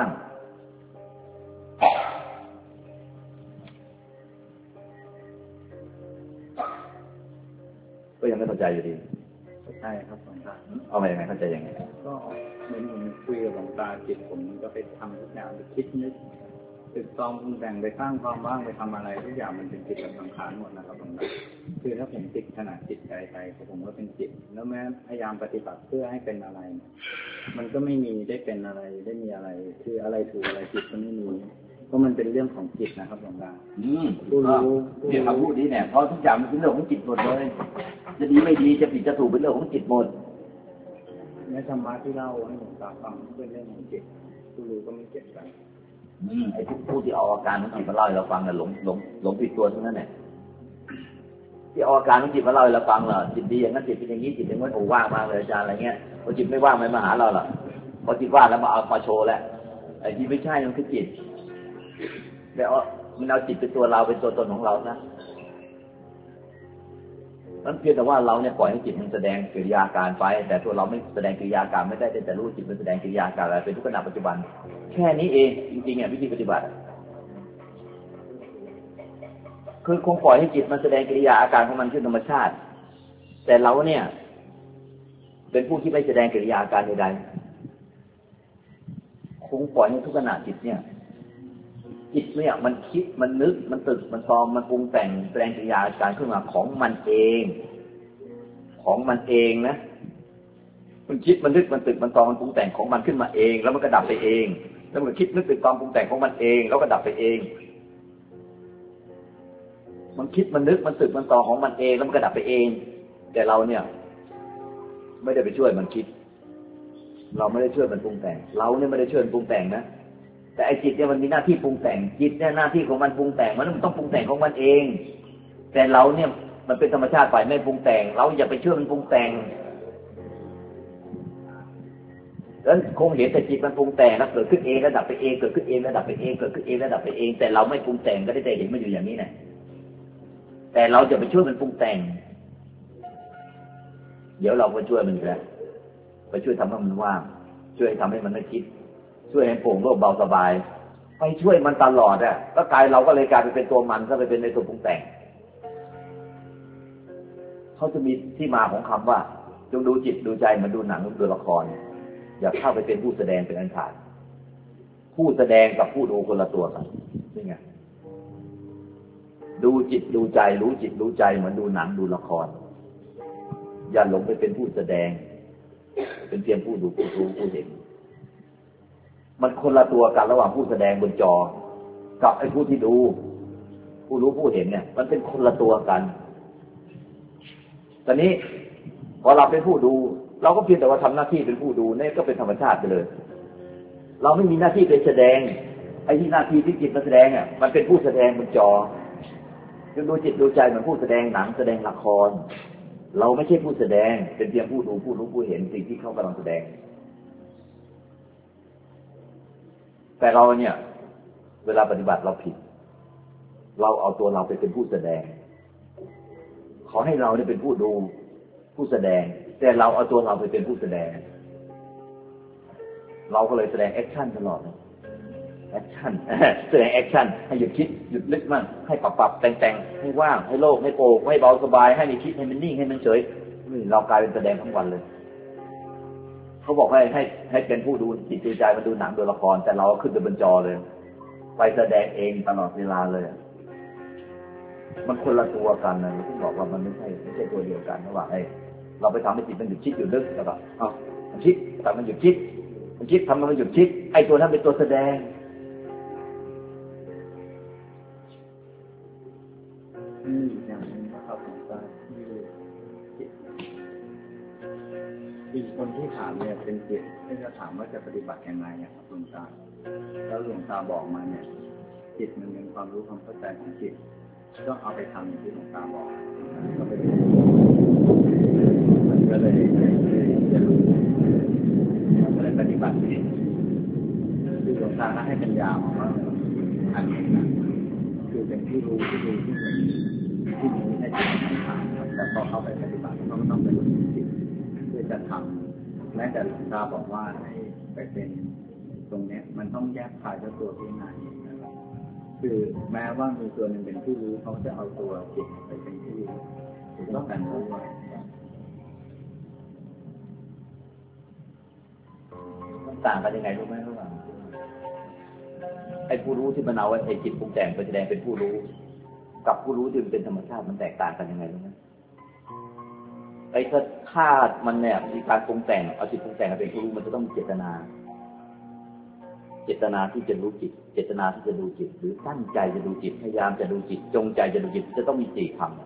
ก็ยังไม่เข้าใจอยู่ดีใช่ครับหลวงตาเอามายังไงเข้าใจยังไงก็เหมือนผมคุยกับหลวงตาจิตผมก็ไปทำทุกอย่างไปคิดนึกตึกตองปรุงแต่งไปสร้างความว่างไปทำอะไรทุกอย่างมันเป็นจิตกับสังขารหมดนะครับหลวงตาคือถ้าผมติดขนาดจิตใจไปผมก็เป็นจิตแล้วแม้พยายามปฏิบัติเพื่อให้เป็นอะไรมันก็ไม่มีได้เป็นอะไรได้มีอะไรคืออะไรถูกอะไรผิดก็ไม่มีเพราะมันเป็นเรื่องของจิตนะครับหลวงตาผู้รู้เดี๋ยวคำพูดนี้เนี่ยเพราะทุกอย่างมันเป็นเรื่องของจิตหมดเลยจะดีไม่ดีจะผิดจะถูกเป็นเรื่องของจิตหมดในธรรมะที่เล่าให้หลวงตาฟังเป็นเรื่องของจิตผู้รู้ก็ไม่เก็บกันไอ้ผู้ที่เอาอาการของจิตมาเล่าให้เราฟังน่ะหลงผิดตัวทั้งนั้นเนี่ยที่เอาอาการของจิตมาเล่าให้เราฟังเหรอจิตดีอย่างนั้นจิตเป็นอย่างนี้จิตอย่างนั้นโอ้ว่างมากเลยอาจารย์อะไรเงี้ยพอจิตไม่ว่างไม่มาหาเราหรอกพอจิตว่างแล้วมาเอามาโชว์แล้วไอ้ที่ไม่ใช่มันคือจิตแล้วมันเอาจิตเป็นตัวเราเป็นตัวตนของเรานะนั่นเพียงแต่ว่าเราเนี่ยปล่อยให้จิตมันแสดงกิริยาการไปแต่ตัวเราไม่แสดงกิริยาการไม่ได้แต่รู้จิตมันแสดงกิริยาการอะไรเป็นทุกขณะปัจจุบันแค่นี้เองจริงๆวิธีปฏิบัติคือคงปล่อยให้จิตมันแสดงกิริยาอาการของมันขึ้นธรรมชาติแต่เราเนี่ยเป็นผู้ที่ไม่แสดงกิริยาอาการใดๆคงปล่อยให้ทุกขณะจิตเนี่ยมันคิดมันนึกมันตึกมันตอมมันปรุงแต่งแสดงกิริยาการขึ้นมาของมันเองนะมันคิดมันนึกมันตึกมันตอมมันปรุงแต่งของมันขึ้นมาเองแล้วมันก็ดับไปเองแล้วมันคิดนึกตึกตอมปรุงแต่งของมันเองแล้วก็ดับไปเองมันคิดมันนึกมันตึกมันตอมของมันเองแล้วมันก็ดับไปเองแต่เราเนี่ยไม่ได้ไปช่วยมันคิดเราไม่ได้ช่วยมันปรุงแต่งเราเนี่ยไม่ได้ช่วยมันปรุงแต่งนะแต่ไอ้จิตเนี่ยมันมีหน้าที่ปรุงแต่งจิตเนี่ยหน้าที่ของมันปรุงแต่งมันต้องปรุงแต่งของมันเองแต่เราเนี่ยมันเป็นธรรมชาติฝ่ายไม่ปรุงแต่งเราอย่าไปช่วยมันปรุงแต่งแล้วคงเห็นแต่จิตมันปรุงแต่งแล้วเกิดขึ้นเองแล้วดับไปเองเกิดขึ้นเองแล้วดับไปเองเกิดขึ้นเองแล้วดับไปเองแต่เราไม่ปรุงแต่งก็ได้แต่เห็นมันอยู่อย่างนี้นะแต่เราจะไปช่วยมันปรุงแต่งเดี๋ยวเราไปช่วยมันแล้วไปช่วยทำให้มันว่างช่วยทำให้มันไม่คิดช่วยให้โปร่งโล่งเบาสบายไปช่วยมันตลอดก็กายเราก็เลยกลายไปเป็นตัวมันก็ไปเป็นในตัวปรุงแต่งเขาจะมีที่มาของคำว่าจงดูจิตดูใจเหมือนดูหนังดูละครอย่าเข้าไปเป็นผู้แสดงเป็นอันขาดคผู้แสดงกับผู้ดูคนละตัวกันนี่ไงดูจิตดูใจรู้จิตรู้ใจเหมือนดูหนังดูละครอย่าหลงไปเป็นผู้แสดงเป็นเพียงผู้ดูผู้รู้ผู้เห็นมันคนละตัวกันระหว่างผู้แสดงบนจอกับไอ้ผู้ที่ดูผู้รู้ผู้เห็นเนี่ยมันเป็นคนละตัวกันตอนนี้พอเราเป็นผู้ดูเราก็เพียงแต่ว่าทำหน้าที่เป็นผู้ดูนี่ก็เป็นธรรมชาติไปเลยเราไม่มีหน้าที่เป็นแสดงไอ้ที่หน้าที่ที่จิตมาแสดงอ่ะมันเป็นผู้แสดงบนจอดูจิตดูใจเหมือนผู้แสดงหนังแสดงละครเราไม่ใช่ผู้แสดงเป็นเพียงผู้ดูผู้รู้ผู้เห็นสิ่งที่เขากำลังแสดงแต่เราเนี่ยเวลาปฏิบัติเราผิดเราเอาตัวเราไปเป็นผู้แสดงขอให้เราเนี่ยเป็นผู้ดูผู้แสดงแต่เราเอาตัวเราไปเป็นผู้แสดงเราก็เลยแสดงแอคชั่นตลอดแอคชั่นแสดงแอคชั่นให้หยุดคิดหยุดนึกมั่งให้ปรับแต่งให้ว่างให้โล่งให้โปร่งให้เบาสบายให้มีคิดให้มันนิ่งให้มันเฉยเรากลายเป็นแสดงทั้งวันเลยเขาบอกให้เป็นผู้ดูจิตดูใจมันดูหนังดูละครแต่เราขึ้นไปบนจอเลยไปแสดงเองตลอดเวลาเลยมันคนละตัวกันนะที่บอกว่ามันไม่ใช่ตัวเดียวกันระหว่างเราไปทำให้จิตมันหยุดคิดหยุดนึกแล้วก็มันคิดแต่มันหยุดคิดมันคิดทำมันหยุดคิดไอ้ตัวนั้นเป็นตัวแสดงอย่างนี้นะครับผมก็ที่คนที่ถามเนี่ยเป็นจิตที่จะถามว่าจะปฏิบัติยังไงครับหลวงตาแล้วหลวงตาบอกมาเนี่ยจิตมันเป็นความรู้ความเข้าใจของจิตก็เอาไปทำอย่างที่หลวงตาบอกก็ไปมันก็เลยจะรู้มันก็เลยปฏิบัติเองคือหลวงตาให้ปัญญาของว่าอันนี้นะคือเป็นที่รู้ที่ดูที่เห็นที่นี้ให้จิตมันทำครับแต่พอเข้าไปปฏิบัติก็ต้องไปรู้จิตเพื่อจะทำแม้แต่หลวงตาบอกว่าให้ไปเป็นตรงนี้มันต้องแยกภายจากตัวพิจารณาเองนะครับคือแม้ว่ามีตัวหนึ่งเป็นผู้รู้เขาจะเอาตัวจิตไปเป็นผู้รู้ถูกต้องกันด้วยมันต่างกันยังไงรู้ไหมระหว่างไอ้ผู้รู้ที่มันเอาไอ้จิตปรุงแต่งไปแสดงเป็นผู้รู้กับผู้รู้ที่มันเป็นธรรมชาติมันแตกต่างกันยังไงรู้ไหมไอ้ธาตุมันเนี่ยมีการปรุงแต่งเอาจิตปรุงแต่งมาเป็นผู้รู้มันจะต้องมีเจตนาที่จะรู้จิตเจตนาที่จะดูจิตหรือตั้งใจจะดูจิตพยายามจะดูจิตจงใจจะดูจิตจะต้องมี4 คำ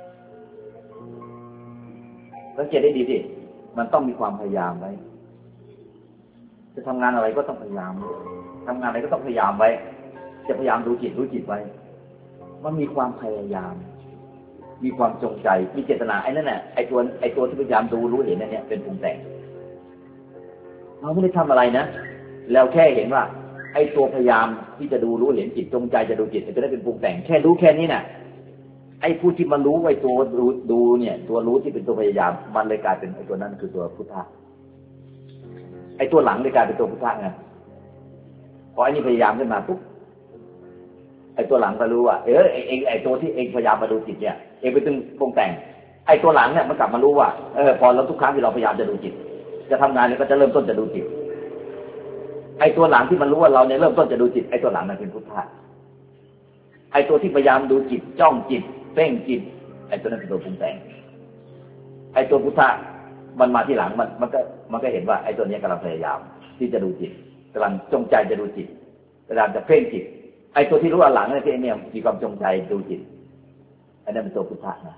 สังเกตได้ดีสิมันต้องมีความพยายามไว้จะทำงานอะไรก็ต้องพยายามทำงานอะไรก็ต้องพยายามไว้จะพยายามดูจิตไว้มันมีความพยายามมีความจงใจมีเจตนาไอ้นั่นแหละไอ้ตัวที่พยายามดูรู้เห็นนั่นเนี่ยเป็นปรุงแต่งเราไม่ได้ทำอะไรนะแล้วแค่เห็นว่าไอ้ตัวพยายามที่จะดูรู้เห็นจิตจงใจจะดูจิตจะได้เป็นปรุงแต่งแค่รู้แค่นี้น่ะไอ้ผู้ที่มารู้ไอ้ตัวดูเนี่ยตัวรู้ที่เป็นตัวพยายามมันเลยกลายเป็นไอ้ตัวนั้นคือตัวพุทธะไอ้ตัวหลังเลยกลายเป็นตัวพุทธะไงพอไอ้นี่พยายามขึ้นมาปุ๊บไอ้ตัวหลังก็รู้ว่าไอ้ตัวที่เองพยายามมาดูจิตเนี่ยเองไปตึงปรุงแต่งไอ้ตัวหลังเนี่ยมันกลับมารู้ว่าพอแล้วทุกครั้งที่เราพยายามจะดูจิตจะทำงานเนี่ยก็จะเริ่มต้นจะดูจิตไอ้ตัวหลังที่มันรู้ว่าเราเนี่ยเริ่มต้นจะดูจิตไอ้ตัวหลังมันเป็นพุทธะไอ้ตัวที่พยายามดูจิตจ้องจิตเพ่งจิตไอ้ตัวนั้นเป็นตัวปรุงแต่งไอ้ตัวพุทธะมันมาที่หลังมันก็เห็นว่าไอ้ตัวนี้กำลังพยายามที่จะดูจิตกำลังจงใจจะดูจิตกำลังจะเพ่งจิตไอ้ตัวที่รู้ว่าหลังเนี่ยมีความจงใจดูจิตไอ้นั่นเป็นตัวพุทธะนะ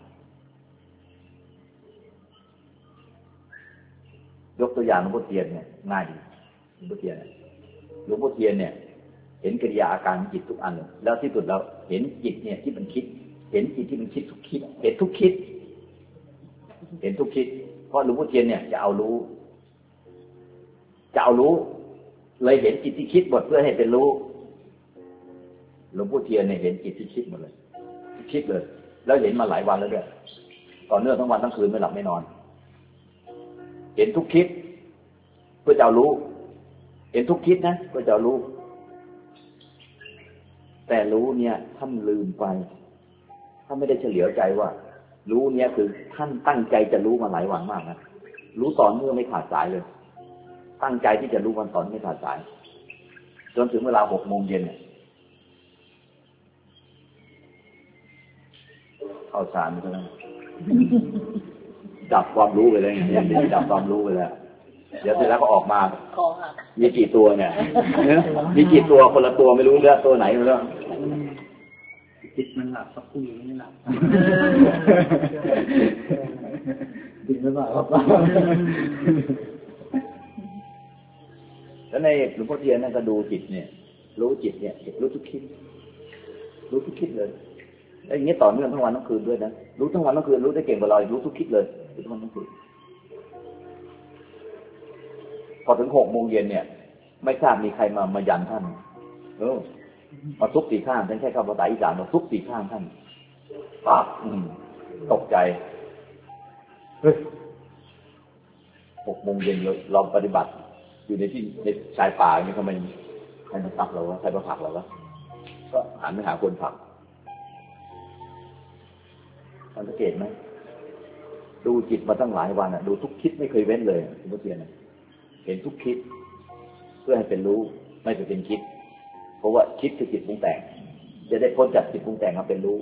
ยกตัวอย่างหลวงพ่อเทียนเนี่ยง่ายดีหลวงพ่อเทียนเนี่ยเห็นกิริยาอาการของจิตทุกอันเลยแล้วที่สุดเราเห็นจิตเนี่ยที่มันคิดเห็นจิตที่มันคิดทุกคิดเห็นทุกคิดเพราะหลวงพ่อเทียนเนี่ยจะเอารู้เลยเห็นจิตที่คิดหมดเพื่อให้เป็นรู้หลวงพ่อเทียนเนี่ยเห็นจิตที่คิดหมดเลยคิดเลยแล้วเห็นมาหลายวันแล้วด้วยต่อเนื่องทั้งวันทั้งคืนไม่หลับไม่นอนเห็นทุกคิดเพื่อจะเอารู้เห็นทุกคิดนะเพื่อจะเอารู้แต่รู้เนี่ยท่านลืมไปท่านไม่ได้เฉลียวใจว่ารู้เนี่ยคือท่านตั้งใจจะรู้มาหลายวันมากนะรู้ต่อเนื่องไม่ขาดสายเลยตั้งใจที่จะรู้วันต่อไม่ขาดสายจนถึงเวลา6 โมงเย็นเข้าฌานก็แล้วดับความรู้ไปเลยดับความรู้ไปแล้วเดี๋ยวเสร็จแล้วก็ออกมามีกี่ตัวเนี่ยมีกี่ตัวคนละตัวไม่รู้เรื่องตัวไหนไม่รู้จิตมันหลับสักครู่ไม่หลับจริงหรือเปล่าแล้วในหลวงพ่อเทียนนั่นก็ดูจิตเนี่ยรู้จิตเนี่ยรู้ทุกคิดรู้ทุกคิดเลยแล้วอย่างนี้ต่อเนื่องทั้งวันทั้งคืนด้วยนะรู้ทั้งวันทั้งคืนรู้ได้เก่งกว่าเรารู้ทุกคิดเลยรู้ทั้งวันทั้งคืนพอถึง6 โมงเย็นเนี่ยไม่ทราบมีใครมายันท่านมาซุก4 ข้างท่านใช้คำภาษาอีสานมาซุก4 ข้างท่านปากตกใจ6 โมงเย็นเราปฏิบัติอยู่ในที่ในชายป่าอย่างนี้ทำไมใครมาตักเราวะใครมาผลักเราวะก็หันไปหาคนผลักท่านสังเกตไหมดูจิตมาตั้งหลายวันดูทุกคิดไม่เคยเว้นเลยหลวงพ่อเทียนเห็นทุกคิดเพื่อให้เป็นรู้ไม่ไปเป็นคิดเพราะว่าคิดคือจิตปรุงแต่งจะได้พ้นจากจิตปรุงแต่งมาเป็นรู้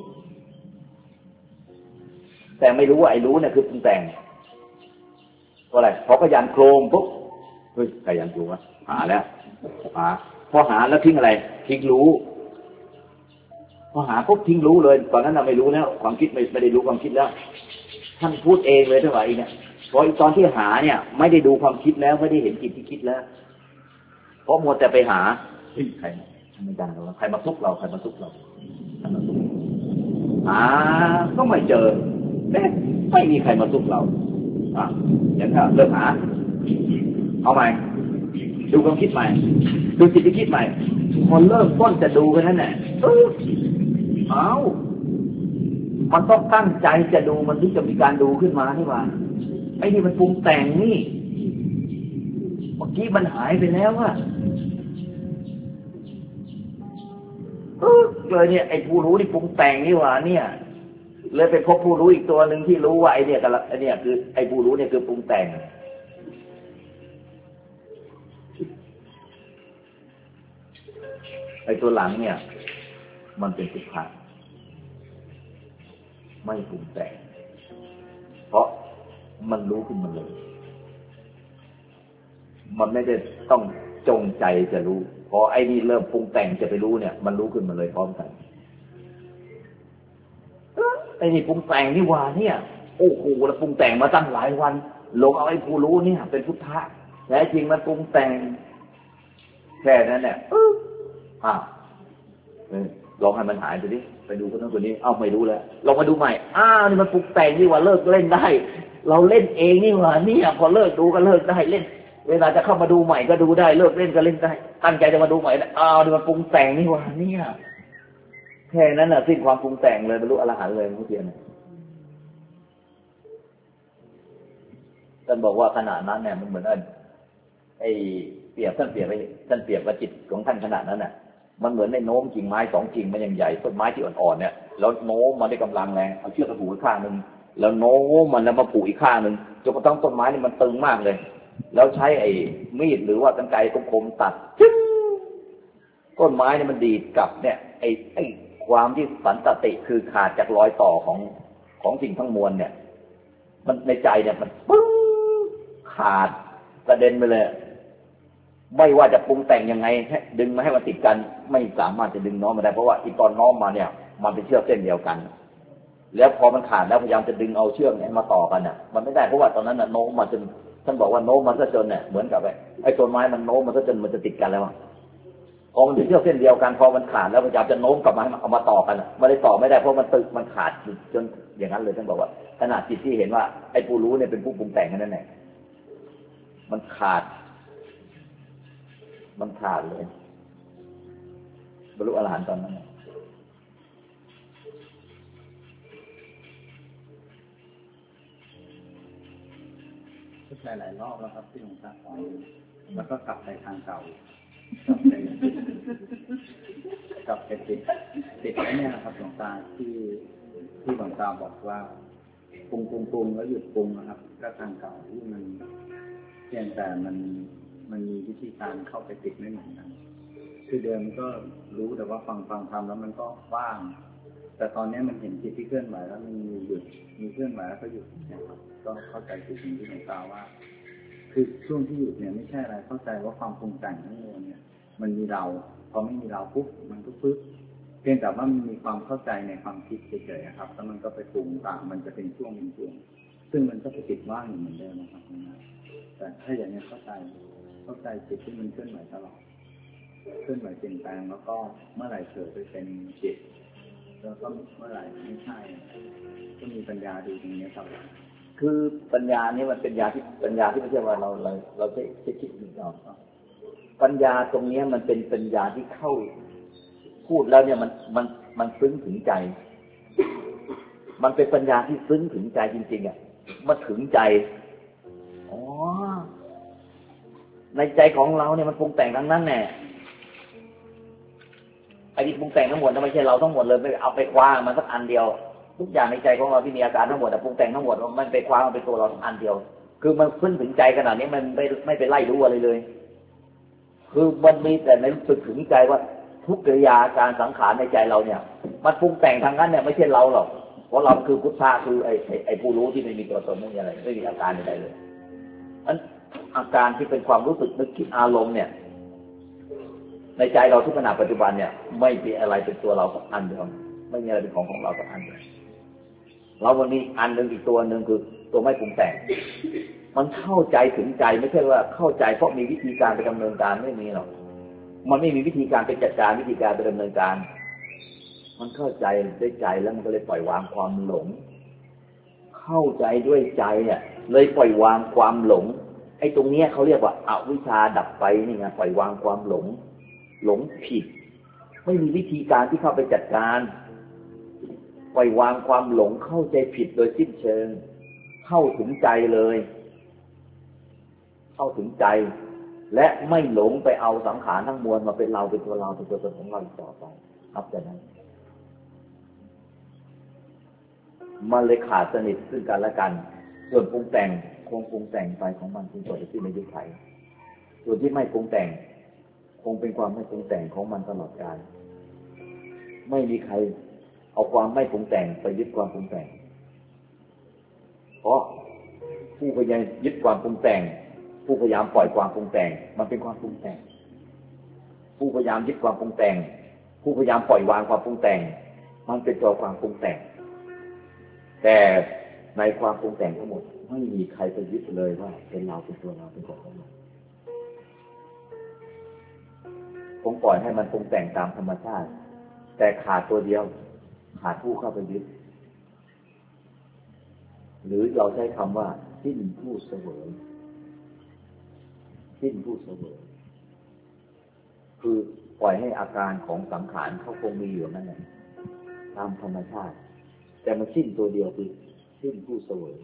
แต่ไม่รู้ว่าไอ้รู้เนี่ยคือปรุงแต่งเพราะอะไรพอขยันโครมปุ๊บเฮ้ยขยันรู้วะหาแล้วพอหาแล้วทิ้งอะไรทิ้งรู้พอหาปุ๊บทิ้งรู้เลยตอนนั้นเราไม่รู้แล้วความคิดไม่ได้รู้ความคิดแล้วท่านพูดเองเลยเท่าไหร่เนี่ยพอตอนที่หาเนี่ยไม่ได้ดูความคิดแล้วไม่ได้เห็นจิตที่คิดแล้วเพราะมัวแต่ไปหาใครไม่ดังเราใครมาซุกเราก็ไม่เจอไม่มีใครมาซุกเราอย่างนั้นเริ่มหาเอาใหม่ดูความคิดใหม่ดูจิตที่คิดใหม่พอเริ่มต้นจะดูกันนั่นแหละมันต้องตั้งใจจะดูมันถึงจะมีการดูขึ้นมานี่ว่าไอ้นี่มันปรุงแต่งนี่เมื่อกี้มันหายไปแล้วเลยเนี่ยไอ้ผู้รู้ที่ปรุงแต่งนี่ว่าเนี่ยเลยไปพบผู้รู้อีกตัวหนึ่งที่รู้ว่าไอ้เนี่ยคือไอ้ผู้รู้เนี่ยคือปรุงแต่งไอ้ตัวหลังเนี่ยมันเป็นสุภาพไม่ปรุงแต่งเพราะมันรู้ขึ้นมาเลยมันไม่ได้ต้องจงใจจะรู้พอไอ้นี่เริ่มปรุงแต่งจะไปรู้เนี่ยมันรู้ขึ้นมาเลยพร้อมกันไอ้นี่ปรุงแต่งนี่ว่าเนี่ยโอ้โหแล้วปรุงแต่งมาตั้งหลายวันลงเอาไอ้ผู้รู้เนี่ยเป็นพุทธะแท้จริงมันปรุงแต่งแค่นั้นเนี่ยลองให้มันหายไปดิไปดูคนนั้นคนนี้ไม่รู้แล้วลองมาดูใหม่นี่มันปรุงแต่งนี่ว่าเลิกเล่นได้เราเล่นเองนี่ว่าเนี่ยพอเลิกดูก็เลิกได้เล่นเวลาจะเข้ามาดูใหม่ก็ดูได้เลิกเล่นก็เล่นได้ตั้งใจจะมาดูใหม่นี่มันปรุงแต่งนี่ว่าเนี่ยแค่นั้นน่ะสิ้นความปรุงแต่งเลยบรรลุอรหันต์เลยเมื่อกี้นะท่านบอกว่าขณะนั้นเนี่ยมันเหมือนไอ้ท่านเปรียบว่าจิตของท่านขณะนั้นน่ะมันเหมือนในโน้มกิ่งไม้2 กิ่งมันยังใหญ่ต้นไม้ที่อ่อนๆเนี่ยแล้วโน้มมาได้กำลังแรงเอาเชือกผูกอีกข้างนึงแล้วโน้มมันแล้วมาผูกอีกข้างนึงจนกระทั่งต้นไม้นี่มันตึงมากเลยแล้วใช้ไอ้มีดหรือว่ากรรไกรคมๆตัดต้นไม้นี่มันดีดกลับเนี่ยไอ้ความที่สันตติคือขาดจากรอยต่อของสิ่งทั้งมวลเนี่ยมันในใจเนี่ยมันปึ้งขาดกระเด็นไปเลยไม่ว่าจะปรุงแต่งยังไงดึงมาให้มันติดกันไม่สามารถจะดึงน้อมมาได้เพราะว่าอีตอนน้อมมาเนี่ยมันเป็นเชือกเส้นเดียวกันแล้วพอมันขาดแล้วพยายามจะดึงเอาเชือกเนี่ยมาต่อกันเนี่ยมันไม่ได้เพราะว่าตอนนั้นโน้มมาจนท่านบอกว่าโน้มมันซะจนเนี่ยเหมือนกับไอ้ต้นไม้มันโน้มมันซะจนมันจะติดกันแล้วพอมันเป็นเชือกเส้นเดียวกันพอมันขาดแล้วพยายามจะโน้มกลับมาให้เอามาต่อกันไม่ได้ต่อไม่ได้เพราะมันตึกมันขาดจนอย่างนั้นเลยท่านบอกว่าขนาดจิตที่เห็นว่าไอ้ผู้รู้เนี่ยเป็นผู้ปรุงแต่งนั่นแหละมันขาดเลยบรรลุอรหันต์ตอนนั้นหลายรอบแล้วครับที่หลวงตาสอนแล้วก็กลับไปทางเก่ากลับไปติดแล้วเนี่ยครับหลวงตาที่หลวงตาบอกว่าปรุงแล้วหยุดปรุงนะครับก็ทางเก่าที่มันเพียงแต่มันมีวิธีการเข้าไปติดไม่เหมือนกันคืคือเดิมก็รู้แต่ว่าฟังทำแล้วมันก็ว่างแต่ตอนนี้มันเห็นจิตที่เคลื่อนไหวแล้วมันมีหยุดมีเคลื่อนไหวแล้วก็หยุดนะครับก็เข้าใจสิ่งที่หลวงตาว่าคือช่วงที่หยุดเนี่ยไม่ใช่อะไรเข้าใจว่าความปรุงแต่งทั้งมวลเนี่ยมันมีเราพอไม่มีเราปุ๊บมันก็ปึ๊บเพียงแต่ว่ามันมีความเข้าใจในความคิดเฉยๆครับแล้วมันก็ไปปรุงต่างมันจะเป็นช่วงซึ่งมันก็ไปติดว่างอยู่เหมือนเดิมนะครับแต่ถ้าอย่างนี้เข้าใจจิตที่มันเคลื่อนไหวตลอดเคลื่อนไหวเปลี่ยนแปลงแล้วก็เมื่อไหร่เผลอไปเป็นจิตแล้วก็เมื่อไหร่ไม่ใช่ก็มีปัญญาดูตรงนี้ครับคือปัญญานี่มันเป็นปัญญาที่ไม่ใช่ว่าเราจะคิดถึงเราปัญญาตรงนี้มันเป็นปัญญาที่เข้าพูดแล้วเนี่ยมันซึ้งถึงใจมันเป็นปัญญาที่ซึ้งถึงใจจริงๆอ่ะมันถึงใจอ๋อในใจของเราเนี่ยมันปรุงแต่งทั้งนั้นแน่ไอ้ที่ปรุงแต่งทั้งหมดไม่ใช่เราทั้งหมดเลยไม่เอาไปคว้ามันสักอันเดียวทุกอย่างในใจของเราที่มีอาการทั้งหมดแต่ปรุงแต่งทั้งหมดมันไปคว้ามันเป็นตัวเราทั้งอันเดียวคือมันซึ้งถึงใจขนาดนี้มันไม่ไปไล่รู้อะไรเลยคือมันมีแต่ในรู้สึกถึงใจว่าทุกกิริยาการสังขารในใจเราเนี่ยมันปรุงแต่งทางนั้นเนี่ยไม่ใช่เราหรอกเพราะเราคือพุทธะคือไอ้ผู้รู้ที่ไม่มีตัวตนไม่มีอะไรไม่มีอาการใดเลยอันอาการที่เป็นความรู้สึกนึกคิดอารมณ์เนี่ยในใจเราทุกขณะปัจจุบันเนี่ยไม่มีอะไรเป็นตัวเราสักอันเดียวไม่มีอะไรเป็นของเราสักอันเดียวเราวันนี้อันหนึ่งอีกตัวหนึ่งคือตัวไม่ปรุงแต่งมันเข้าใจถึงใจไม่ใช่ว่าเข้าใจเพราะมีวิธีการไปดำเนินการไม่มีหรอกมันไม่มีวิธีการไปจัดการวิธีการไปดำเนินการมันเข้าใจด้วยใจแล้วมันก็เลยปล่อยวางความหลงเข้าใจด้วยใจเนี่ยเลยปล่อยวางความหลงไอ้ตรงนี้เขาเรียกว่าอวิชชาดับไปนี่ไงปล่อยวางความหลงผิดไม่มีวิธีการที่เข้าไปจัดการปล่อยวางความหลงเข้าใจผิดโดยสิ้นเชิงเข้าถึงใจเลยเข้าถึงใจและไม่หลงไปเอาสังขารทั้งมวลมาเป็นเราเป็นตัวเราเป็นตัวตนของเราต่อไปครับแต่นั้นมันเลยขาดสนิทซึ่งกันและกันส่วนปรุงแต่งคงปรุงแต่งไปของมันจนกว่าจะสิ้นอายุขัยส่วนที่ไม่ปรุงแต่งคงเป็นความไม่ปรุงแต่งของมันตลอดกาลไม่มีใครเอาความไม่ปรุงแต่งไปยึดความปรุงแต่งเพราะผู้พยายามยึดความปรุงแต่งผู้พยายามปล่อยความปรุงแต่งมันเป็นความปรุงแต่งผู้พยายามยึดความปรุงแต่งผู้พยายามปล่อยวางความปรุงแต่งมันเป็นตัวความปรุงแต่งแต่ในความปรุงแต่งทั้งหมดไม่มีใครไปยึดเลยว่าเป็นเราเป็นตัวเราเป็นของเราคงปล่อยให้มันปรุงแต่งตามธรรมชาติแต่ขาดตัวเดียวขาดผู้เข้าไปยึดหรือเราใช้คำว่าสิ้นผู้เสวยสิ้นผู้เสวยคือปล่อยให้อาการของสังขารเขาคงมีอยู่นั่นแหละตามธรรมชาติแต่มันสิ้นตัวเดียวคือสิ้นผู้เสวย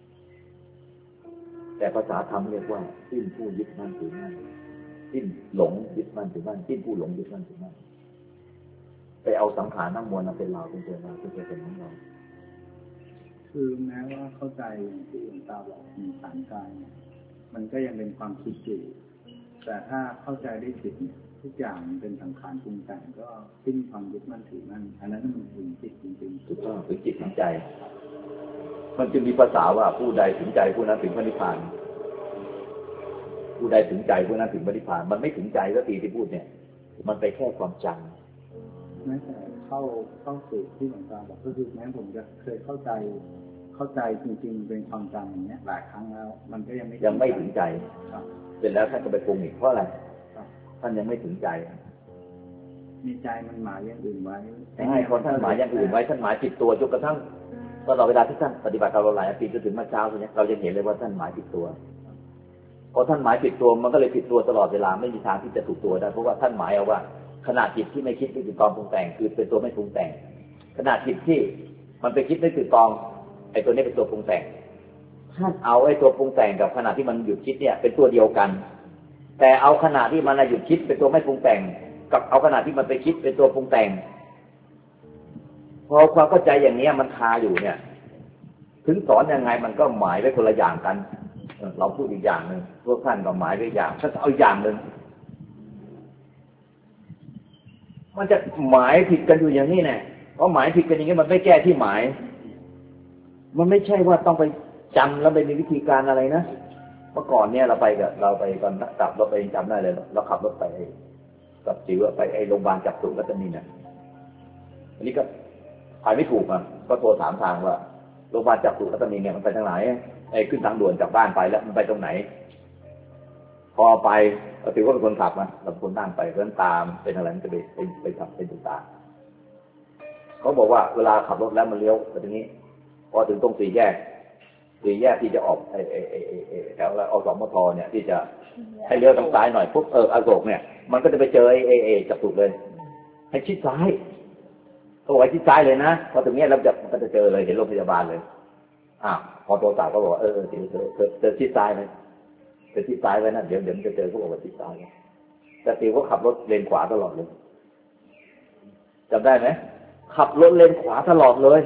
แต่ภาษาธรรมเรียกว่าสิ้นผู้ยึดมั่นถือมั่นสิ้นหลงยึดมั่นถือมั่นสิ้นผู้หลงยึดมั่นถือมั่นไปเอาสังขารทั้งมวลมาเป็นเราเป็นตัวเราเป็นตัวตนของเราคือแม้ว่าเข้าใจที่หลวงตาบอกมีสารกายมันก็ยังเป็นความคิดอยู่แต่ถ้าเข้าใจได้ผิดทุกอย่างเป็นสังขารปรุงแต่งก็สิ้นความยึดมั่นถือมั่นอันนั้นมันถึงจิตจริงๆถูกต้องถึงจิตถึงใจมันจึงมีภาษาว่าผู้ใดถึงใจผู้นั้นถึงพระนิพพานผู้ใดถึงใจผู้นั้นถึงพระนิพพานมันไม่ถึงใจสักทีที่พูดเนี่ยมันไปแค่ความจำแม้แต่เข้าสู่ที่หลวงตาบอกก็คือแม้ผมจะเคยเข้าใจจริงๆเป็นความจำอย่างเนี้ยหลายครั้งแล้วมันก็ยังไม่ถึงใจเสร็จแล้วท่านก็ไปปรุงอีกเพราะอะไรท่านยังไม่ถึงใจมีใจมันหมายอย่างอื่นไว้ให้คนท่านหมายอย่างอื่นไว้ท่านหมายผิดตัวจนกระทั่งตลอดเวลาที่ท่านปฏิบัติเราหลายปีจนถึงเมื่อเช้านี้เราจะเห็นเลยว่าท่านหมายผิดตัวพอท่านหมายผิดตัวมันก็เลยผิดตัวตลอดเวลาไม่มีทางที่จะถูกตัวได้เพราะว่าท่านหมายเอาว่าขณะจิตที่ไม่คิดไม่ถึงตองปรุงแต่งคือเป็นตัวไม่ปรุงแต่งขณะจิตที่มันไปคิดไม่ถึงตองไอ้ตัวนี้เป็นตัวปรุงแต่งท่านเอาไอ้ตัวปรุงแต่งกับขณะที่มันหยุดคิดเนี่ยเป็นตัวเดียวกันแต่เอาขณะที่มันหยุดคิดเป็นตัวไม่ปรุงแต่งกับเอาขณะที่มันไปคิดเป็นตัวปรุงแต่งพอความเข้าใจอย่างนี้มันคาอยู่เนี่ยถึงสอนยังไงมันก็หมายไว้คนละอย่างกันเราพูดอีกอย่างนึงพวกท่านก็หมายไว้อย่างถ้าเอาอย่างนึงมันจะหมายผิดกันอยู่อย่างนี้แน่เพราะหมายผิดกันอย่างนี้มันไม่แก้ที่หมายมันไม่ใช่ว่าต้องไปจำแล้วไปมีวิธีการอะไรนะเมื่อก่อนเนี่ยเราไปตอนขับรถไปจำได้เลยเราขับรถไปกับจิ๋วไปโรงพยาบาลจับตุกรัตนินอันนี้ก็ไปไม่ถูกอ่ะก็โทรถามทางว่าโรงพยาบาลจับตุกรัตนินเนี่ยมันไปทางไหนขึ้นทางด่วนจากบ้านไปแล้วมันไปตรงไหนพอไปจิ๋วก็เป็นคนขับมาเราคนนั่งไปเดินตามเป็นอะไรมันจะไปทำเป็นต่างๆเขาบอกว่าเวลาขับรถแล้วมันเลี้ยวไปตรงนี้พอถึงตรงสี่แยกที่จะออกแถวอสมทเนี่ยที่จะให้เลี้ยวทางซ้ายหน่อยปุ๊บอโศกเนี่ยมันก็จะไปเจอจับตุกเลยให้ชิดซ้ายเขาบอกชิดซ้ายเลยนะพอถึงเนี้ยเรามันก็จะเจอเลยเห็นโรงพยาบาลเลยพอโทรศัพท์ก็บอกเธอชิดซ้ายเลยเธอชิดซ้ายไว้นะเดี๋ยวมันจะเจอพวกเราชิดซ้ายแต่ติวก็ขับรถเลนขวาตลอดเลยจำได้ไหมขับรถเลนขวาตลอดเลย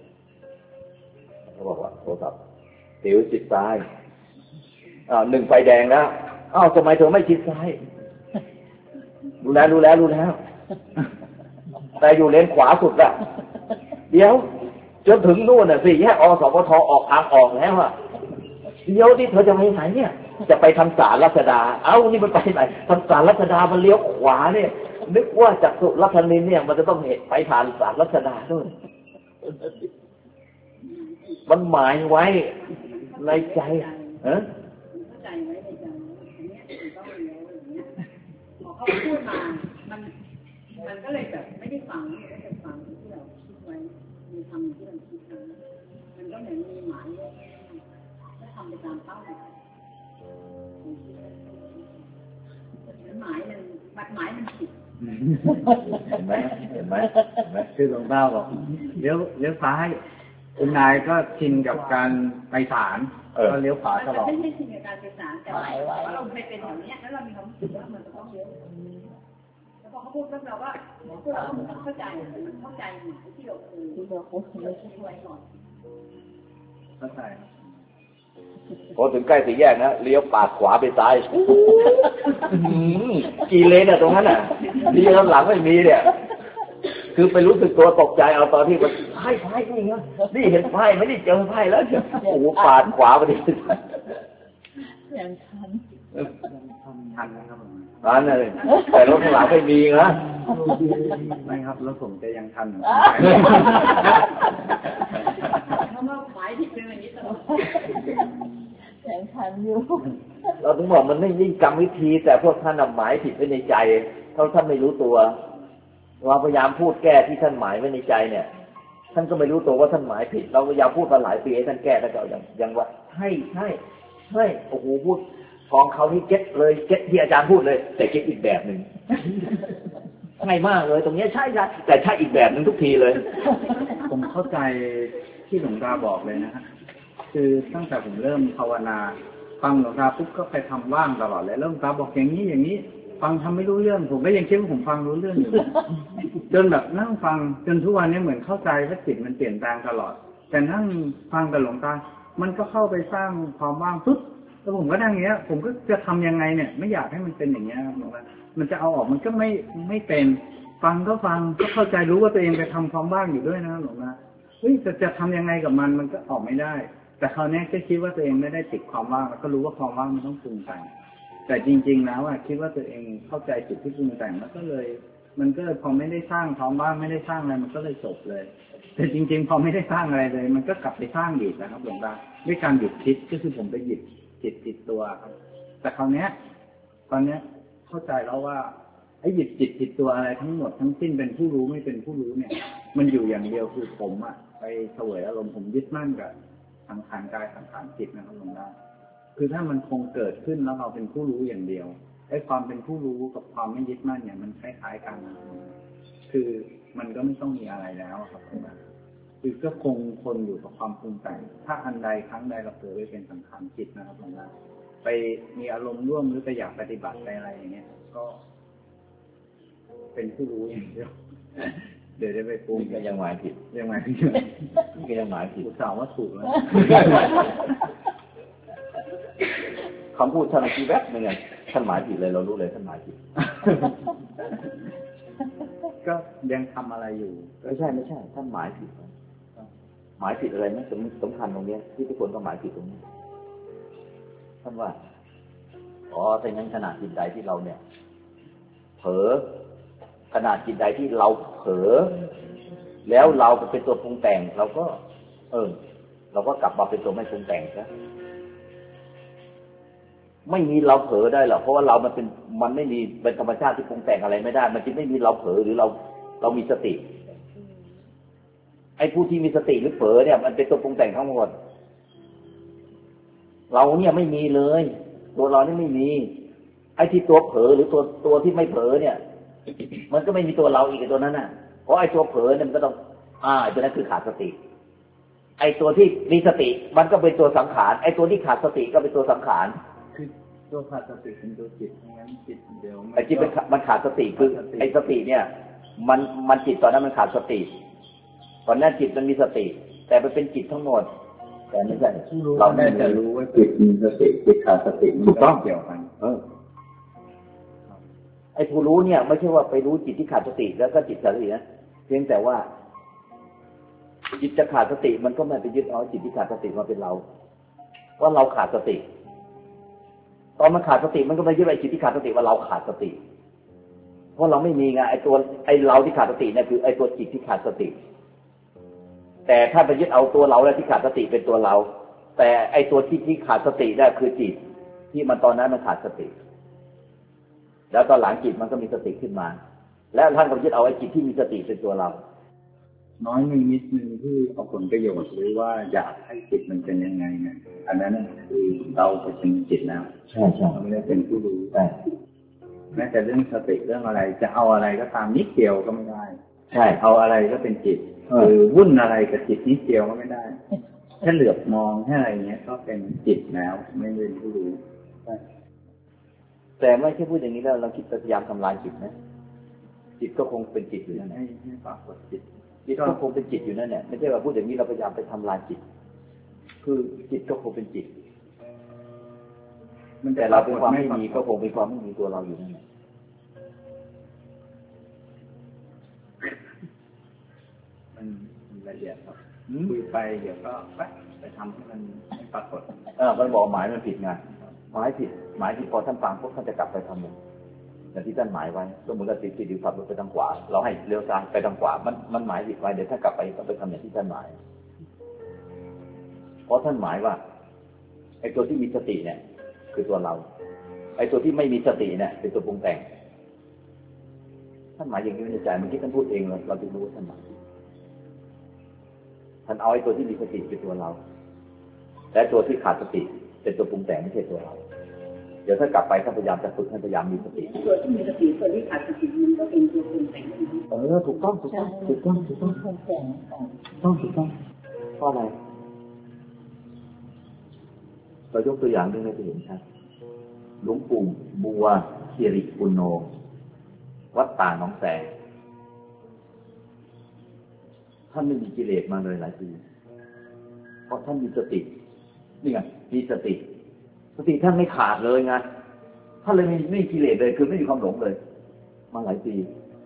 เขาบอกว่าโทรศัพท์ติวชิดซ้ายหนึ่งไฟแดงแล้วทำไมเธอไม่ชิดซ้ายรู้แล้วแต่อยู่เลนขวาสุดอะเดี๋ยวจนถึงนู่นน่ะสี่แยกอสมทออกทางออกแล้วอะเดี๋ยวที่เธอจะไปไหนเนี่ยจะไปทางศาลรัชดานี่มันไปไหนทางศาลรัชดามันเลี้ยวขวาเนี่ยนึกว่าจากสุรัตนินเนี่ยมันจะต้องไปผ่านศาลรัชดาด้วยมันหมายไว้ในใจเข้าใจไว้ในใจอันนี้ต้องเลี้ยวอย่างเงี้ยพอเขาพูดมามันก็เลยแบบไม่ได้ฟังที่เราคิดไว้มีทำที่เราคิดไว้มันก็เหมือนมีหมายถ้าทำไปตามเป้าหมายหมายมันผิดเห็นไหมคือหลวงตาบอกเลี้ยวซ้ายคุณนายก็ชินกับการไปศาลก็เลี้ยวขวาตลอดไม่ใช่ชินกับการไปศาลแต่ว่าเราเคยเป็นแบบนี้แล้วเรามีความรู้สึกว่ามันจะต้องเลี้ยวแล้วพอเขาพูดแล้วเราว่าพวกเราต้องเข้าใจมันเข้าใจหมายที่เราคิดไว้ก่อนเข้าใจพอถึงใกล้สี่แยกนะเลี้ยวปาดขวาไปซ้ายกี่เลนอะตรงนั้นอะดีแล้วหลังไม่มีเนี่ยคือไปรู้สึกตัวตกใจเอาตอนที่มันไพ่นี่ไงนี่เห็นไพ่ไม่ได้เจอไพ่แล้วโอ้โหปาดขวาไปดิยังทันนะครับทันเลยแต่รถข้างหลังไม่มีนะไม่ครับรถผมจะยังทันเพราะว่าหมายที่เป็นอย่างนี้ตลอดยังทันอยู่เราถึงบอกมันไม่ยิ่งกรรมวิธีแต่พวกท่านหมายผิดไว้ในใจท่านไม่รู้ตัวเราพยายามพูดแก้ที่ท่านหมายไว้ในใจเนี่ยท่านก็ไม่รู้ตัวว่าท่านหมายผิดเราพยายามพูดมาหลายปีให้ท่านแก้แล้วก็ยังว่าใช่โอ้โหพูดกองเขาที่เก็ตเลยเก็ตที่อาจารย์พูดเลยแต่เก็ตอีกแบบหนึ่งง่ายมากเลยตรงนี้ใช่แต่ใช่อีกแบบหนึ่งทุกทีเลยผมเข้าใจที่หลวงตาบอกเลยนะฮะคือตั้งแต่ผมเริ่มภาวนาฟังหลวงตาปุ๊บก็ไปทำว่างตลอดเลยแล้วหลวงตาบอกอย่างนี้ฟังทำไม่รู้เรื่องผมก็ยังคิดว่าผมฟังรู้เรื่องอยู่จนแบบนั่งฟังจนทุกวันนี้เหมือนเข้าใจว่าจิตมันเปลี่ยนแปลงตลอดแต่นั่งฟังกับหลวงตามันก็เข้าไปสร้างความว่างปุ๊บแล้วผมก็นั่งอย่างเงี้ยผมก็จะทำยังไงเนี่ยไม่อยากให้มันเป็นอย่างเงี้ยครับหลวงตามันจะเอาออกมันก็ไม่เป็นฟังก็เข้าใจรู้ว่าตัวเองไปทำความว่างอยู่ด้วยนะหลวงตาจะทำยังไงกับมันก็ออกไม่ได้แต่คราวนี้ก็คิดว่าตัวเองไม่ได้ติดความว่างแล้วก็รู้ว่าความว่างมันต้องปรุงแต่งแต่จริงๆแล้วคิดว่าตัวเองเข้าใจจิตที่ปรุงแต่งแล้วก็เลยมันก็พอไม่ได้สร้างความว่างไม่ได้สร้างอะไรมันก็เลยจบเลยแต่จริงๆพอไม่ได้สร้างอะไรเลยมันก็กลับไปสร้างอีกนะครับหลวงตาด้วยการหยุดคิดก็คือผมไปหยุดจิตติดตัวครับแต่คราวนี้ตอนนี้เข้าใจแล้วว่าไอ้หยุดจิตติดตัวอะไรทั้งหมดทั้งสิ้นเป็นผู้รู้ไม่เป็นผู้รู้เนี่ยมันอยู่อย่างเดียวคือผมไปเสวยอารมณ์ผมยึดมั่นกับสังขารกายสังขารจิตนะครับหลวงตาคือถ้ามันคงเกิดขึ้นแล้วเราเป็นผู้รู้อย่างเดียวไอ้ความเป็นผู้รู้กับความไม่ยึดมั่นเนี่ยมันคล้ายๆกันคือมันก็ไม่ต้องมีอะไรแล้วครับหลวงตาคือก็คงคนอยู่กับความปรุงแต่งถ้าอันใดครั้งใดเราเผลอไปเป็นสังขารจิตนะครับหลวงตาไปมีอารมณ์ร่วมหรือไปอยากปฏิบัติไปอะไรอย่างเงี้ยก็เป็นผู้รู้อย่างเดียวเดี๋ยวจะไปปรุงก็ยังหมายผิดก็ยังหมายผิดอุตส่าห์ว่าถูกแล้วคำพูดท่านกี่แวบนึงท่านหมายผิดเลยเรารู้เลยท่านหมายผิดก็ยังทำอะไรอยู่ไม่ใช่ท่านหมายผิดหมายผิดอะไรไหมสำคัญตรงนี้ที่ทุกคนก็หมายผิดตรงนี้ท่านว่าแต่งั้นขนาดจิตใดที่เราเนี่ยเผลอขนาดจิตใดที่เราเผลอแล้วเราเป็นตัวปรุงแต่งเราก็เราก็กลับมาเป็นตัวไม่ปรุงแต่งซะไม่มีเราเผลอได้หรอกเพราะว่าเรามันไม่มีเป็นธรรมชาติที่ปรุงแต่งอะไรไม่ได้มันจึงไม่มีเราเผลอหรือเรามีสติไอ้ผู้ที่มีสติหรือเผลอเนี่ยมันเป็นตัวปรุงแต่งทั้งหมดเราเนี่ยไม่มีเลยตัวเรานี่ไม่มีไอ้ที่ตัวเผลอหรือตัวที่ไม่เผลอเนี่ยมันก็ไม่มีตัวเราอีกตัวนั้นน่ะเพราะไอ้ตัวเผลอเนี่ยมันก็ต้องไอ้ตัวนั้นคือขาดสติไอ้ตัวที่มีสติมันก็เป็นตัวสังขารไอ้ตัวที่ขาดสติก็เป็นตัวสังขารคือตัวขาดสติเป็นตัวจิตงั้นจิตเดียวไอ้จิตมันขาดสติคือไอ้สติเนี่ยมันจิตตอนนั้นมันขาดสติตอนนั้นจิตมันมีสติแต่มันเป็นจิตทั้งหมดแต่ไม่ใช่เราได้จะรู้ว่าจิตมีสติจิตขาดสติมันก็เกี่ยวกันไอ้ผู้รู้เนี่ยไม่ใช่ว่าไปรู้จิตที่ขาดสติแล้วก็จิตขาดสตินะเพียงแต่ว่าจิตจะขาดสติมันก็ไม่ไปยึดเอาจิตที่ขาดสติมาเป็นเราว่าเราขาดสติตอนมันขาดสติมันก็ไม่ยึดไอ้จิตที่ขาดสติว่าเราขาดสติเพราะเราไม่มีไงไอ้เราที่ขาดสติเนี่ยคือไอ้ตัวจิตที่ขาดสติแต่ถ้าไปยึดเอาตัวเราแล้วที่ขาดสติเป็นตัวเราแต่ไอ้ตัวที่ขาดสติได้คือจิตที่มันตอนนั้นมันขาดสติแล้วตอนหลังจิตมันก็มีสติขึ้นมาแล้วท่านก็ยึดเอาไอ้จิตที่มีสติเป็นตัวเราน้อยนิดนึงที่เอาผลประโยชน์หรือว่าอยากให้จิตมันเป็นยังไงเนี่ยอันนั้นคือเราเป็นจิตแล้วใช่เราไม่ได้เป็นผู้รู้แต่แม้แต่เรื่องสติเรื่องอะไรจะเอาอะไรก็ตามนิดเดียวก็ไม่ได้ใช่เอาอะไรก็เป็นจิตคือวุ่นอะไรกับจิตนิดเดียวก็ไม่ได้แค่เหลือบมองแค่อะไรเงี้ยก็เป็นจิตแล้วไม่เป็นผู้รู้แต่ไม่ใช่พูดอย่างนี้แล้วเราคิดพยายามทำลายจิตนะจิตก็คงเป็นจิตอยู่นั่นแหละให้ปรากฏจิตก็คงเป็นจิตอยู่นั่นแหละไม่ใช่ว่าพูดอย่างนี้เราพยายามไปทำลายจิตคือจิตก็คงเป็นจิตมันแต่เราเป็นความไม่มีก็คงเป็นความไม่มีตัวเราอยู่นั่นแหละมันละเอียดครับคุยไปเดี๋ยวก็ไปทำให้มันไม่ปรากฏมันบอกหมายมันผิดไงหมายผิดพอท่านฟังพวกท่านจะกลับไปทำอย่างที่ท่านหมายไว้สมมติว่าติดที่ดิวขับรถไปทางขวาเราให้เลี้ยวซ้ายไปทางขวามันหมายผิดไว้เดี๋ยวถ้ากลับไปต้องไปทำอย่างที่ท่านหมายเพราะท่านหมายว่าไอ้ตัวที่มีสติเนี่ยคือตัวเราไอ้ตัวที่ไม่มีสติเนี่ยเป็นตัวปรุงแต่งท่านหมายอย่างนี้ในใจมันคิดท่านพูดเองเราจึงรู้ว่าท่านหมายท่านเอาไอ้ตัวที่มีสติเป็นตัวเราและตัวที่ขาดสติเป็นตัวปรุงแต่งไม่ใช่ตัวเราเดี๋ยวถ้ากลับไปท่านพยายามจะฝึกท่านพยายามมีสติตัวที่มีสติตัวที่ขาดสติมันก็เป็นตัวปรุงแต่งถูกต้องเพราะอะไรเรายกตัวอย่างด้วยให้เห็นชัดหลวงปู่บัวสิริปุณโญวัดป่าหนองแสงท่านไม่มีกิเลสมาเลยหลายปีเพราะท่านมีสตินี่ไงมีสติท่านไม่ขาดเลยไงท่านเลยไม่มีกิเลสเลยคือไม่มีความหลงเลยมาหลายปี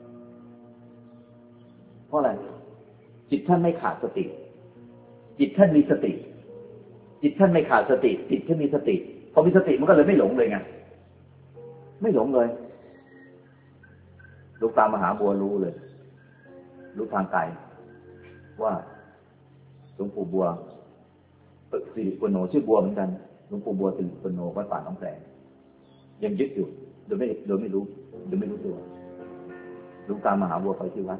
เพราะอะไรจิตท่านไม่ขาดสติจิตท่านมีสติจิตท่านไม่ขาดสติจิตท่านมีสติพอมีสติมันก็เลยไม่หลงเลยไงไม่หลงเลยลูกตามหาบัวรู้เลยรู้ทางไกลว่าหลวงปู่บัวสิริปุณโญชื่อบัวเหมือนกันหลวงปู่บัวสิริปุณโญวัดป่าหนองแสงยังยึดอยู่โดยไม่รู้ตัวลูกตามมหาบัวไปที่วัด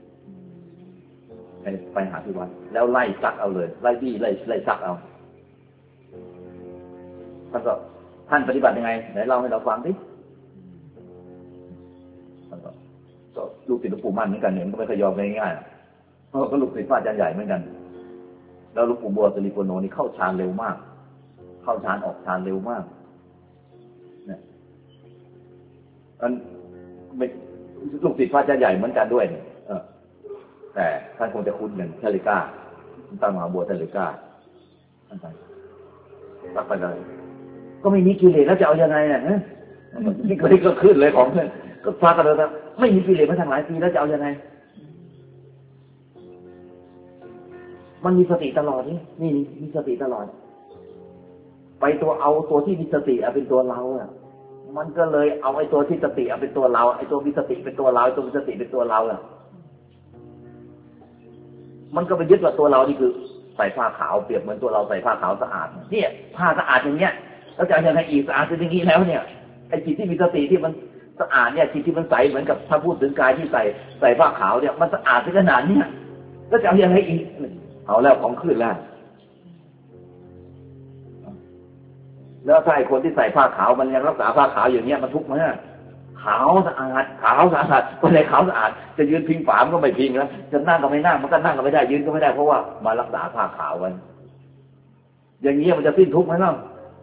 ไปหาที่วัดแล้วไล่ซักเอาเลยไล่บี้ไล่ซักเอาท่านปฏิบัติยังไงไหนเล่าให้เราฟังดิก็ลูกศิษย์หลวงปู่มั่นเหมือนกันเนี่ยมันก็ไม่เคยยอมง่ายๆเพราะก็ลูกศิษย์พระอาจารย์ใหญ่เหมือนกันแล้วหลวงปู่บัวสิริปุณโญนี่เข้าฌานเร็วมากเข้าฌานออกฌานเร็วมากเนี่ยลูกศิษย์พระอาจารย์ใหญ่เหมือนกันด้วยแต่ท่านคงจะคุ้นกันท่านเลยกล้าตั้งมหาบัวท่านเลยกล้าท่านไปรักไปเลยก็ไม่มีกิเลสแล้วจะเอายังไงเนี่ยนี่ก็ขึ้นเลยของก็ฟังกันเลยนะไม่มีกิเลสมาทางหลายปีแล้วจะเอายังไงมันมีสติตลอดนี่มีสติตลอดไปตัวเอาตัวที่มีสติเป็นตัวเราอ่ะมันก็เลยเอาไอ้ตัวที่สติเป็นตัวเราไอ้ตัวมีสติเป็นตัวเราไอ้ตัวมีสติเป็นตัวเราอ่ะมันก็ไปยึดว่าตัวเรานี่คือใส่ผ้าขาวเปรียบเหมือนตัวเราใส่ผ้าขาวสะอาดเนี่ยผ้าสะอาดอย่างเงี้ยแล้วจะยังไงอีกสะอาดเป็นอย่างนี้แล้วเนี่ยไอ้จิตที่มีสติที่มันสะอาดเนี่ยจิตที่มันใสเหมือนกับถ้าพูดถึงกายที่ใส่ผ้าขาวเนี่ยมันสะอาดขนาดนี้แล้วจะยังไงอีกเอาแล้วของขึ้นแล้วถ้าไอ้คนที่ใส่ผ้าขาวมันยังรักษาผ้าขาวอย่างเงี้ยมันทุกข์ไหมขาวสะอาดคนไหนขาวสะอาดจะยืนพิงฝามก็ไม่พิงแล้วจะนั่งก็ไม่นั่งมันก็นั่งก็ไม่ได้ยืนก็ไม่ได้เพราะว่ามารักษาผ้าขาวไว้อย่างเงี้ยมันจะสิ้นทุกข์ไหมล่ะ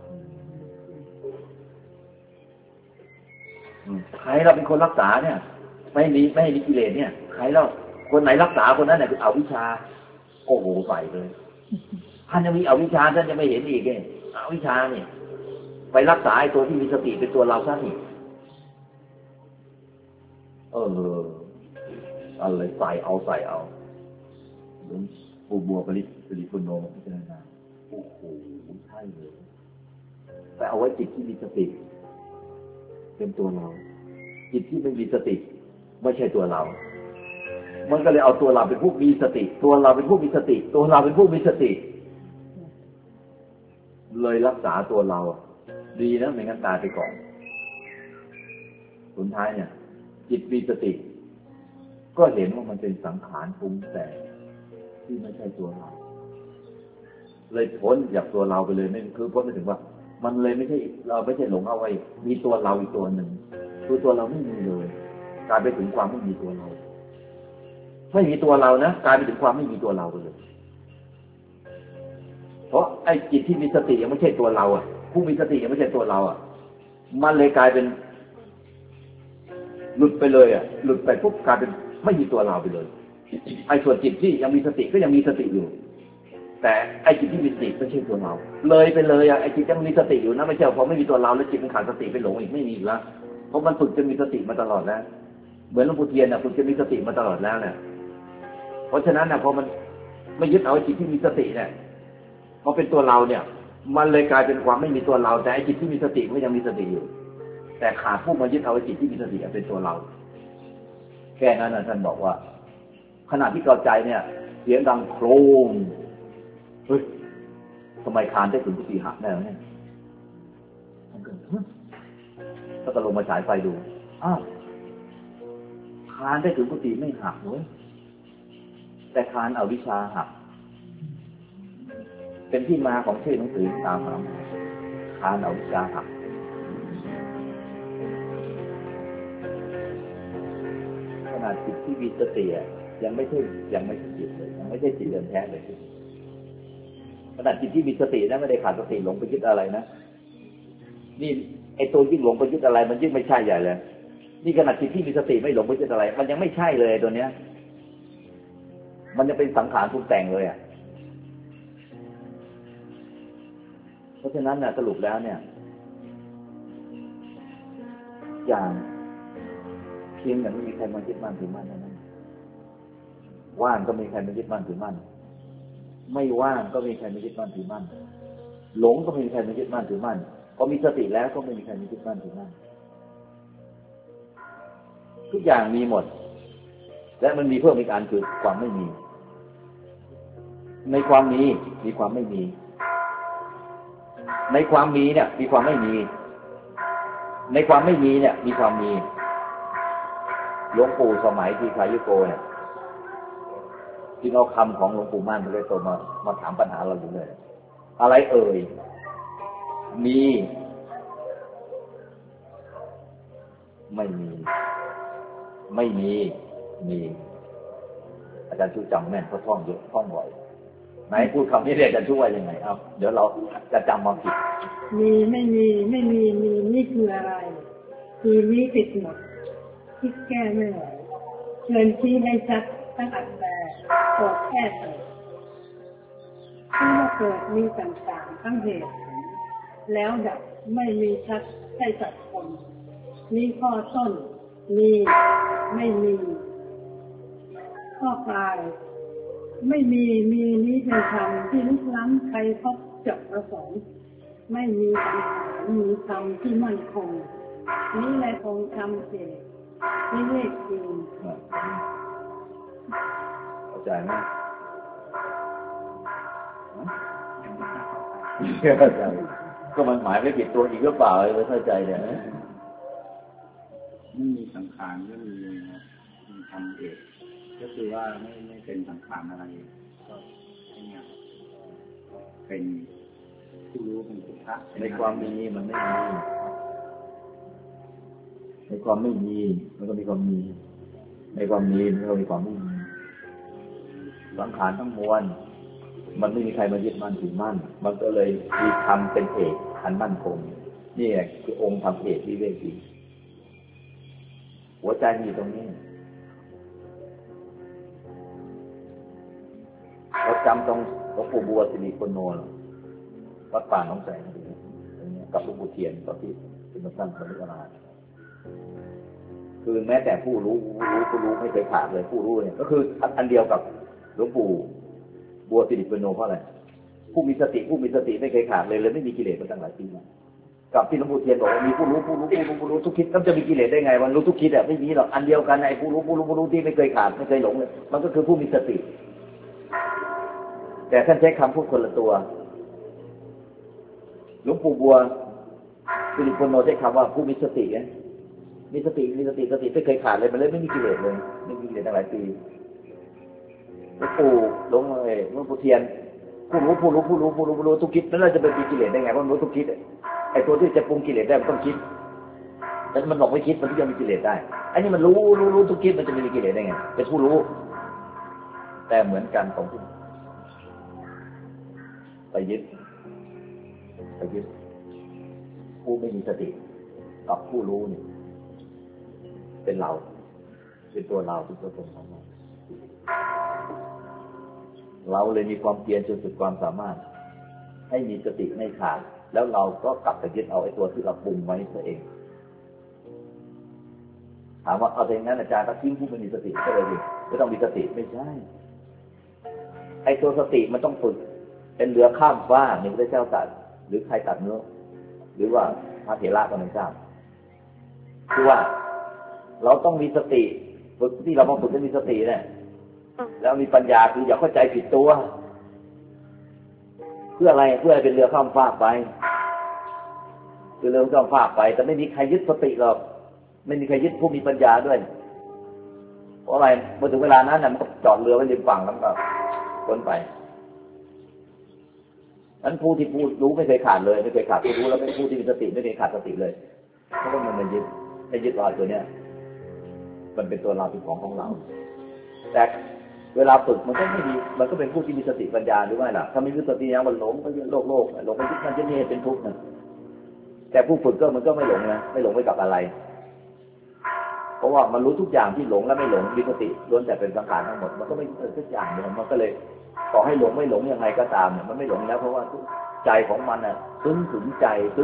ใครเราเป็นคนรักษาเนี่ยไม่ให้มีกิเลสเนี่ยใครเราคนไหนรักษาคนนั้นเนี่ยคือเอาวิชาโอ้โหใส่เลยท่านจะมีเอาวิชาท่านจะไม่เห็นอีกเนี่ยเอาวิชาเนี่ยไปรักษาไอ้ตัวที่มีสติเป็นตัวเราซะนี่อะไรใส่เอาหลวงปู่บัวปริปุณโญพิจารณาโอ้โหใช่เลยแต่เอาไว้จิตที่มีสติเป็นตัวเราจิตที่ไม่มีสติไม่ใช่ตัวเรามันก็เลยเอาตัวเราเป็นผู้มีสติตัวเราเป็นผู้มีสติตัวเราเป็นผู้มีสติเลยรักษาตัวเราดีนะไม่งั้นตายไปก่อนสุดท้ายเนี่ยจิตมีสติก็เห็นว่ามันเป็นสังขารปรุงแต่งที่ไม่ใช่ตัวเราเลยพ้นจากตัวเราไปเลยไม่คือพ้นไปถึงว่ามันเลยไม่ใช่เราไม่ใช่หลงเอาไว้มีตัวเราอีกตัวหนึ่งตัวเราไม่มีเลยกลายไปถึงความไม่มีตัวเราไม่มีตัวเรานะกลายไปถึงความไม่มีตัวเราไปเลยเพราะไอ้จิตที่มีสติยังไม่ใช่ตัวเราอ่ะผู้มีสติยังไม่ใช่ตัวเราอ่ะมันเลยกลายเป็นหลุดไปเลยอ่ะหลุดไปปุ๊บกลายเป็นไม่มีตัวเราไปเลยไอ้ส่วนจิตที่ยังมีสติก็ยังมีสติอยู่แต่ไอ้จิตที่มีสติไม่ใช่ตัวเราเลยไปเลยอ่ะไอ้จิตยังมีสติอยู่นะไม่ใช่พอไม่มีตัวเราแล้วจิตมันขาดสติไปหลงอีกไม่มีอีกแล้วเพราะมันฝึกจะมีสติมาตลอดแล้วเหมือนหลวงปู่เทียนน่ะฝึกจะมีสติมาตลอดแล้วเนี่ยเพราะฉะนั้นน่ะพอมันไม่ยึดเอาไอ้จิตที่มีสติเนี่ยพอเป็นตัวเราเนี่ยมันเลยกลายเป็นความไม่มีตัวเราแต่ไอ้จิตที่มีสติก็ยังมีสติอยู่แต่ขาดผู้มายึดเอาไอ้จิตที่มีสติเป็นตัวเราแค่นั้นนะท่านบอกว่าขณะที่เข้าใจเนี่ยเสียงดังโครมเฮ้ยทำไมคานได้ถึงกุฏิหักแน่เนี่ยมันก็ถ้าก็ลงมาฉายไฟดูอ้าวคานได้ถึงกุฏิไม่หักเลยแต่คานเอาวิชาหักเป็นที่มาของชื่อหนังสือตามหาคานเอาวิชาหักขนาดจิตที่มีสติยังไม่ใช่จิตเลยยังไม่ใช่จิตเดิมแท้เลยขนาดจิตที่มีสตินะไม่ได้ขาดสติหลงไปยึดอะไรนะนี่ไอ้ตัวยิ่งหลงไปยึดอะไรมันยิ่งไม่ใช่ใหญ่เลยนี่ขนาดจิตที่มีสติไม่หลงไปยึดอะไรมันยังไม่ใช่เลยตัวเนี้ยมันจะเป็นสังขารปรุงแต่งเลยอ่ะเพราะฉะนั้นสรุปแล้วเนี่ยอย่างเพียงอย่างไม่มีใครมายึดมั่นถือมั่นนั้นว่างก็มีใครมายึดมั่นถือมั่นไม่ว่างก็มีใครมายึดมั่นถือมั่นหลงก็ไม่มีใครมายึดมั่นถือมั่นพอมีสติแล้วก็ไม่มีใครมายึดมั่นถือมั่นทุกอย่างมีหมดและมันมีเพิ่มอีกอันคือความไม่มีในความมีความไม่มีในความมีเนี่ยมีความไม่มีในความไม่มีเนี่ยมีความมีหลวงปู่สมัยที่คายุโกเนี่ยที่เอาคำของหลวงปู่มั่นไปเลยตัวมาถามปัญหาเราอยู่เลยอะไรเอ่ยมีไม่มีมีอาจารย์ชูจำแม่นเพราะท่องเยอะท่องบ่อยไหนพูดคำนี้เรียกอาจารย์ชูว่ายังไงเอาเดี๋ยวเราจะจำมาผิดมีไม่มีนี่คืออะไรคือนี้ติดหมดคิดแก้ไม่ไหวเชิญชี้ให้ชัดตั้งอัดแต่โกรธแค่เถิดที่ว่าเกิดมีต่างๆทั้งเหตุแล้วดับไม่มีชัดใช่สัตว์คนนี่ข้อต้นมีไม่มีข้อกายไม่มีมีนี้เป็นธรรมที่ลุกล้ำใครพบจบประสงค์ไม่มีสังขารมีธรรมที่มั่นคงนี้แหละคงธรรมเอกนี่เลขจริงเข้าใจไหมเข้าใจก็มันหมายไม่ผิดตัวอีกหรือเปล่าเลยเข้าใจเนี่ยไม่มีสังขารก็มีธรรมเอกก็คือว่าไม่เป็นสังขารอะไรก็เนี่ยเป็นผู้รู้เป็นพุทธะในความมีมันไม่มีในความไม่มีมันก็มีความมีในความมีมันก็มีความไม่มีสังขารทั้งมวลมันไม่มีใครมายึดมั่นถือมั่นมันก็เลยมีธรรมเป็นเอกอันมั่นคงนี่แหละคือองค์ธรรมเอกที่เวทีหัวใจมีตรงนี้เราจำตรงหลวงปู่บัวสิริปุณโญวัดป่าหนองแสงกับหลวงปู่เทียนตอนที่เป็นท่านสมุทรนาคือแม้แต่ผู้รู้ไม่เคยขาดเลยผู้รู้เนี่ยก็คืออันเดียวกับหลวงปู่บัวสิริปุณโญเพราะอะไรผู้มีสติไม่เคยขาดเลยไม่มีกิเลสมาตั้งหลายปีนะกับที่หลวงปู่เทียนบอกว่ามีผู้รู้ทุกคิดแล้วจะมีกิเลสได้ไงมันรู้ทุกคิดไม่มีหรอกอันเดียวกันไอ้ผู้รู้ที่ไม่เคยขาดไม่เคยหลงเลยมันก็คือผู้มีสติแต่ท่านใช้คำพูดคนละตัวหลวงปู่บัวสิริปุณโญใช้คำว่าผู้มีสติมีสติไม่เคยขาดเลยมันเลยไม่มีกิเลสเลยไม่มีกิเลสตั้งหลายปีหลวงปู่เทียนผู้รู้ทุกคิดแล้วเราจะไปมีกิเลสได้ไงเพราะรู้ทุกคิดไอ้ตัวที่จะปรุงกิเลสได้มันต้องคิดแต่มันหลอกไม่คิดมันจะมีกิเลสได้อันนี้มันรู้ทุกคิดมันจะมีกิเลสได้ไงเป็นผู้รู้แต่เหมือนกันของที่ไปยึดผู้ไม่มีสติกับผู้รู้นี่เป็นเราเป็นตัวเราเป็นตัวตนของเราเลยมีความเพียรจนสุดความสามารถให้มีสติไม่ขาดแล้วเราก็กลับไปยึดเอาไอ้ตัวที่เราปรุงไว้ตัวเองถามว่าเอาอย่างนั้นอาจารย์ก็ทิ้งผู้ไม่มีสติก็เลยดิไม่ต้องมีสติไม่ใช่ไอ้ตัวสติมันต้องฝึกเป็นเรือข้ามฟ้าหนึ่งพระเจ้าตัดหรือใครตัดเนื้อหรือว่าพระเถระก็ไม่ทราบคือว่าเราต้องมีสติฝึกที่เรามาฝึกให้มีสติเนี่ยแล้วมีปัญญาคืออย่าเข้าใจผิดตัวเพื่ออะไรเป็นเรือข้ามฟากไปคือเรือข้ามฟากไปแต่ไม่มีใครยึดสติหรอกไม่มีใครยึดผู้มีปัญญาด้วยเพราะอะไรเมื่อถึงเวลานั้นมันก็จอดเรือไว้ริมฝั่งแล้วก็พ้นไปนั้นผู้ที่พูดรู้ไม่เคยขาดเลยไม่เคยขาดผู้รู้แล้วไม่ผู้ที่มีสติไม่เคยขาดสติเลยเพราะว่ามันยึดเราตัวเนี้ยมันเป็นตัวเราเป็นของเราแต่เวลาฝึกมันก็ไม่ดีมันก็เป็นผู้ที่มีสติปัญญาหรือไม่ล่ะถ้าไม่มีสติแล้วมันหลงก็ยึดโลกหลงไปยึดมันจะมีเหตุเป็นทุกข์นะแต่ผู้ฝึกก็มันก็ไม่หลงนะไม่หลงไปกับอะไรเพราะว่ามันรู้ทุกอย่างที่หลงและไม่หลงมีสติล้วนแต่เป็นสังขารทั้งหมดมันก็ไม่ทุกอย่างเนี่ยมันก็เลยต่อให้หลงไม่หลงยังไงก็ตามเนี่ยมันไม่หลงแล้วเพราะว่าใจของมันน่ะซึ้งถึงใจ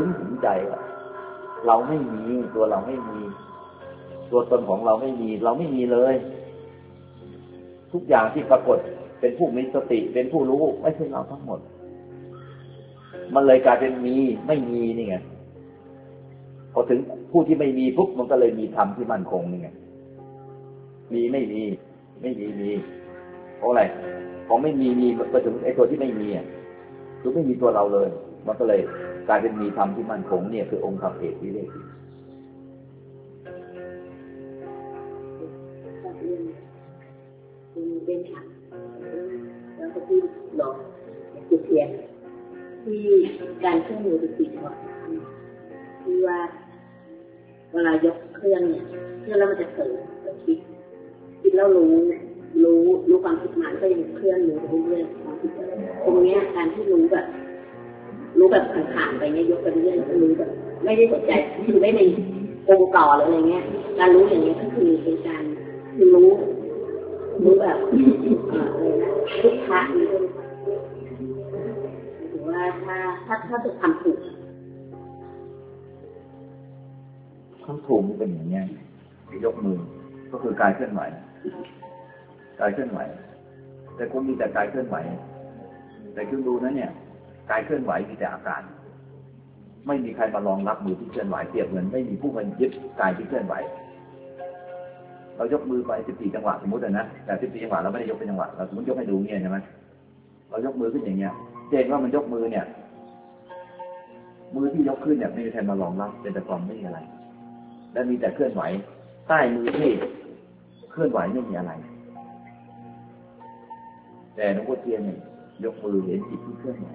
เราไม่มีตัวเราไม่มีตัวตนของเราไม่มีเลยทุกอย่างที่ปรากฏเป็นผู้มีสติเป็นผู้รู้ไม่ใช่เราทั้งหมดมันเลยกลายเป็นมีไม่มีนี่ไงพอถึงผู้ที่ไม่มีปุ๊บมันก็เลยมีธรรมที่มั่นคงนี่ไงมีไม่มีเพราะอะไรของไม่มีไปถึงไอ้ตัวที่ไม่มีอ่ะคือไม่มีตัวเราเลยมันก็เลยกลายเป็นมีธรรมที่มั่นคงเนี่ยคือองค์ธรรมเอกที่เรียกเป็นค่ะแล้วก็ที่หลอกจุดเทียนที่การเครื่องมือติดหัวที่ว่าเวลายกเครื่องเนี่ยเครื่องแล้วมันจะเกิดคิดแล้วรู้ความคิดมันก็ยังเคลื่อนมือไปเรื่อยๆตรงนี้การที่รู้แบบผ่านๆไปเนี่ยยกไปเรื่อยๆรู้แบบไม่ได้สนใจคือไม่ในองค์ต่อหรืออะไรเงี้ยการรู้อย่างนี้ก็คือเป็นการรู้แบบอะไรนะทุกขะนี่หรือว่าถ้าจะทำถูกมันเป็นอย่างนี้ยกมือก็คือกายเคลื่อนไหวกายเคลื่อนไหวแต่คุณมีแต่กายเคลื่อนไหวแต่คุณดูนะเนี่ยกายเคลื่อนไหวมีแต่อาการไม่มีใครมารองรับมือที่เคลื่อนไหวเปรียบเหมือนไม่มีผู้มายึดกายที่เคลื่อนไหวเรายกมือไป14จังหวะสมมตินะแต่14จังหวะเราไม่ได้ยกเป็นจังหวะเราสมมติยกให้ดูเงี้ยใช่ไหมเรายกมือขึ้นอย่างเงี้ยเห็นว่ามันยกมือเนี่ยมือที่ยกขึ้นเนี่ยไม่มีใครมารองรับเป็นแต่ความไม่มีอะไรและมีแต่เคลื่อนไหวใต้มือที่เคลื่อนไหวไม่มีอะไรแต่หลวงพ่อเทียนเนี่ยยกมือเห็นจิตที่เคลื่อนไหว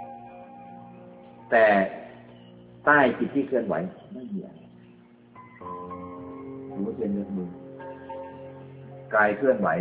แต่ใต้จิตที่เคลื่อนไหวไม่มีอะไรหลวงพ่อเทียนยกมือกายเคลื่อนไหว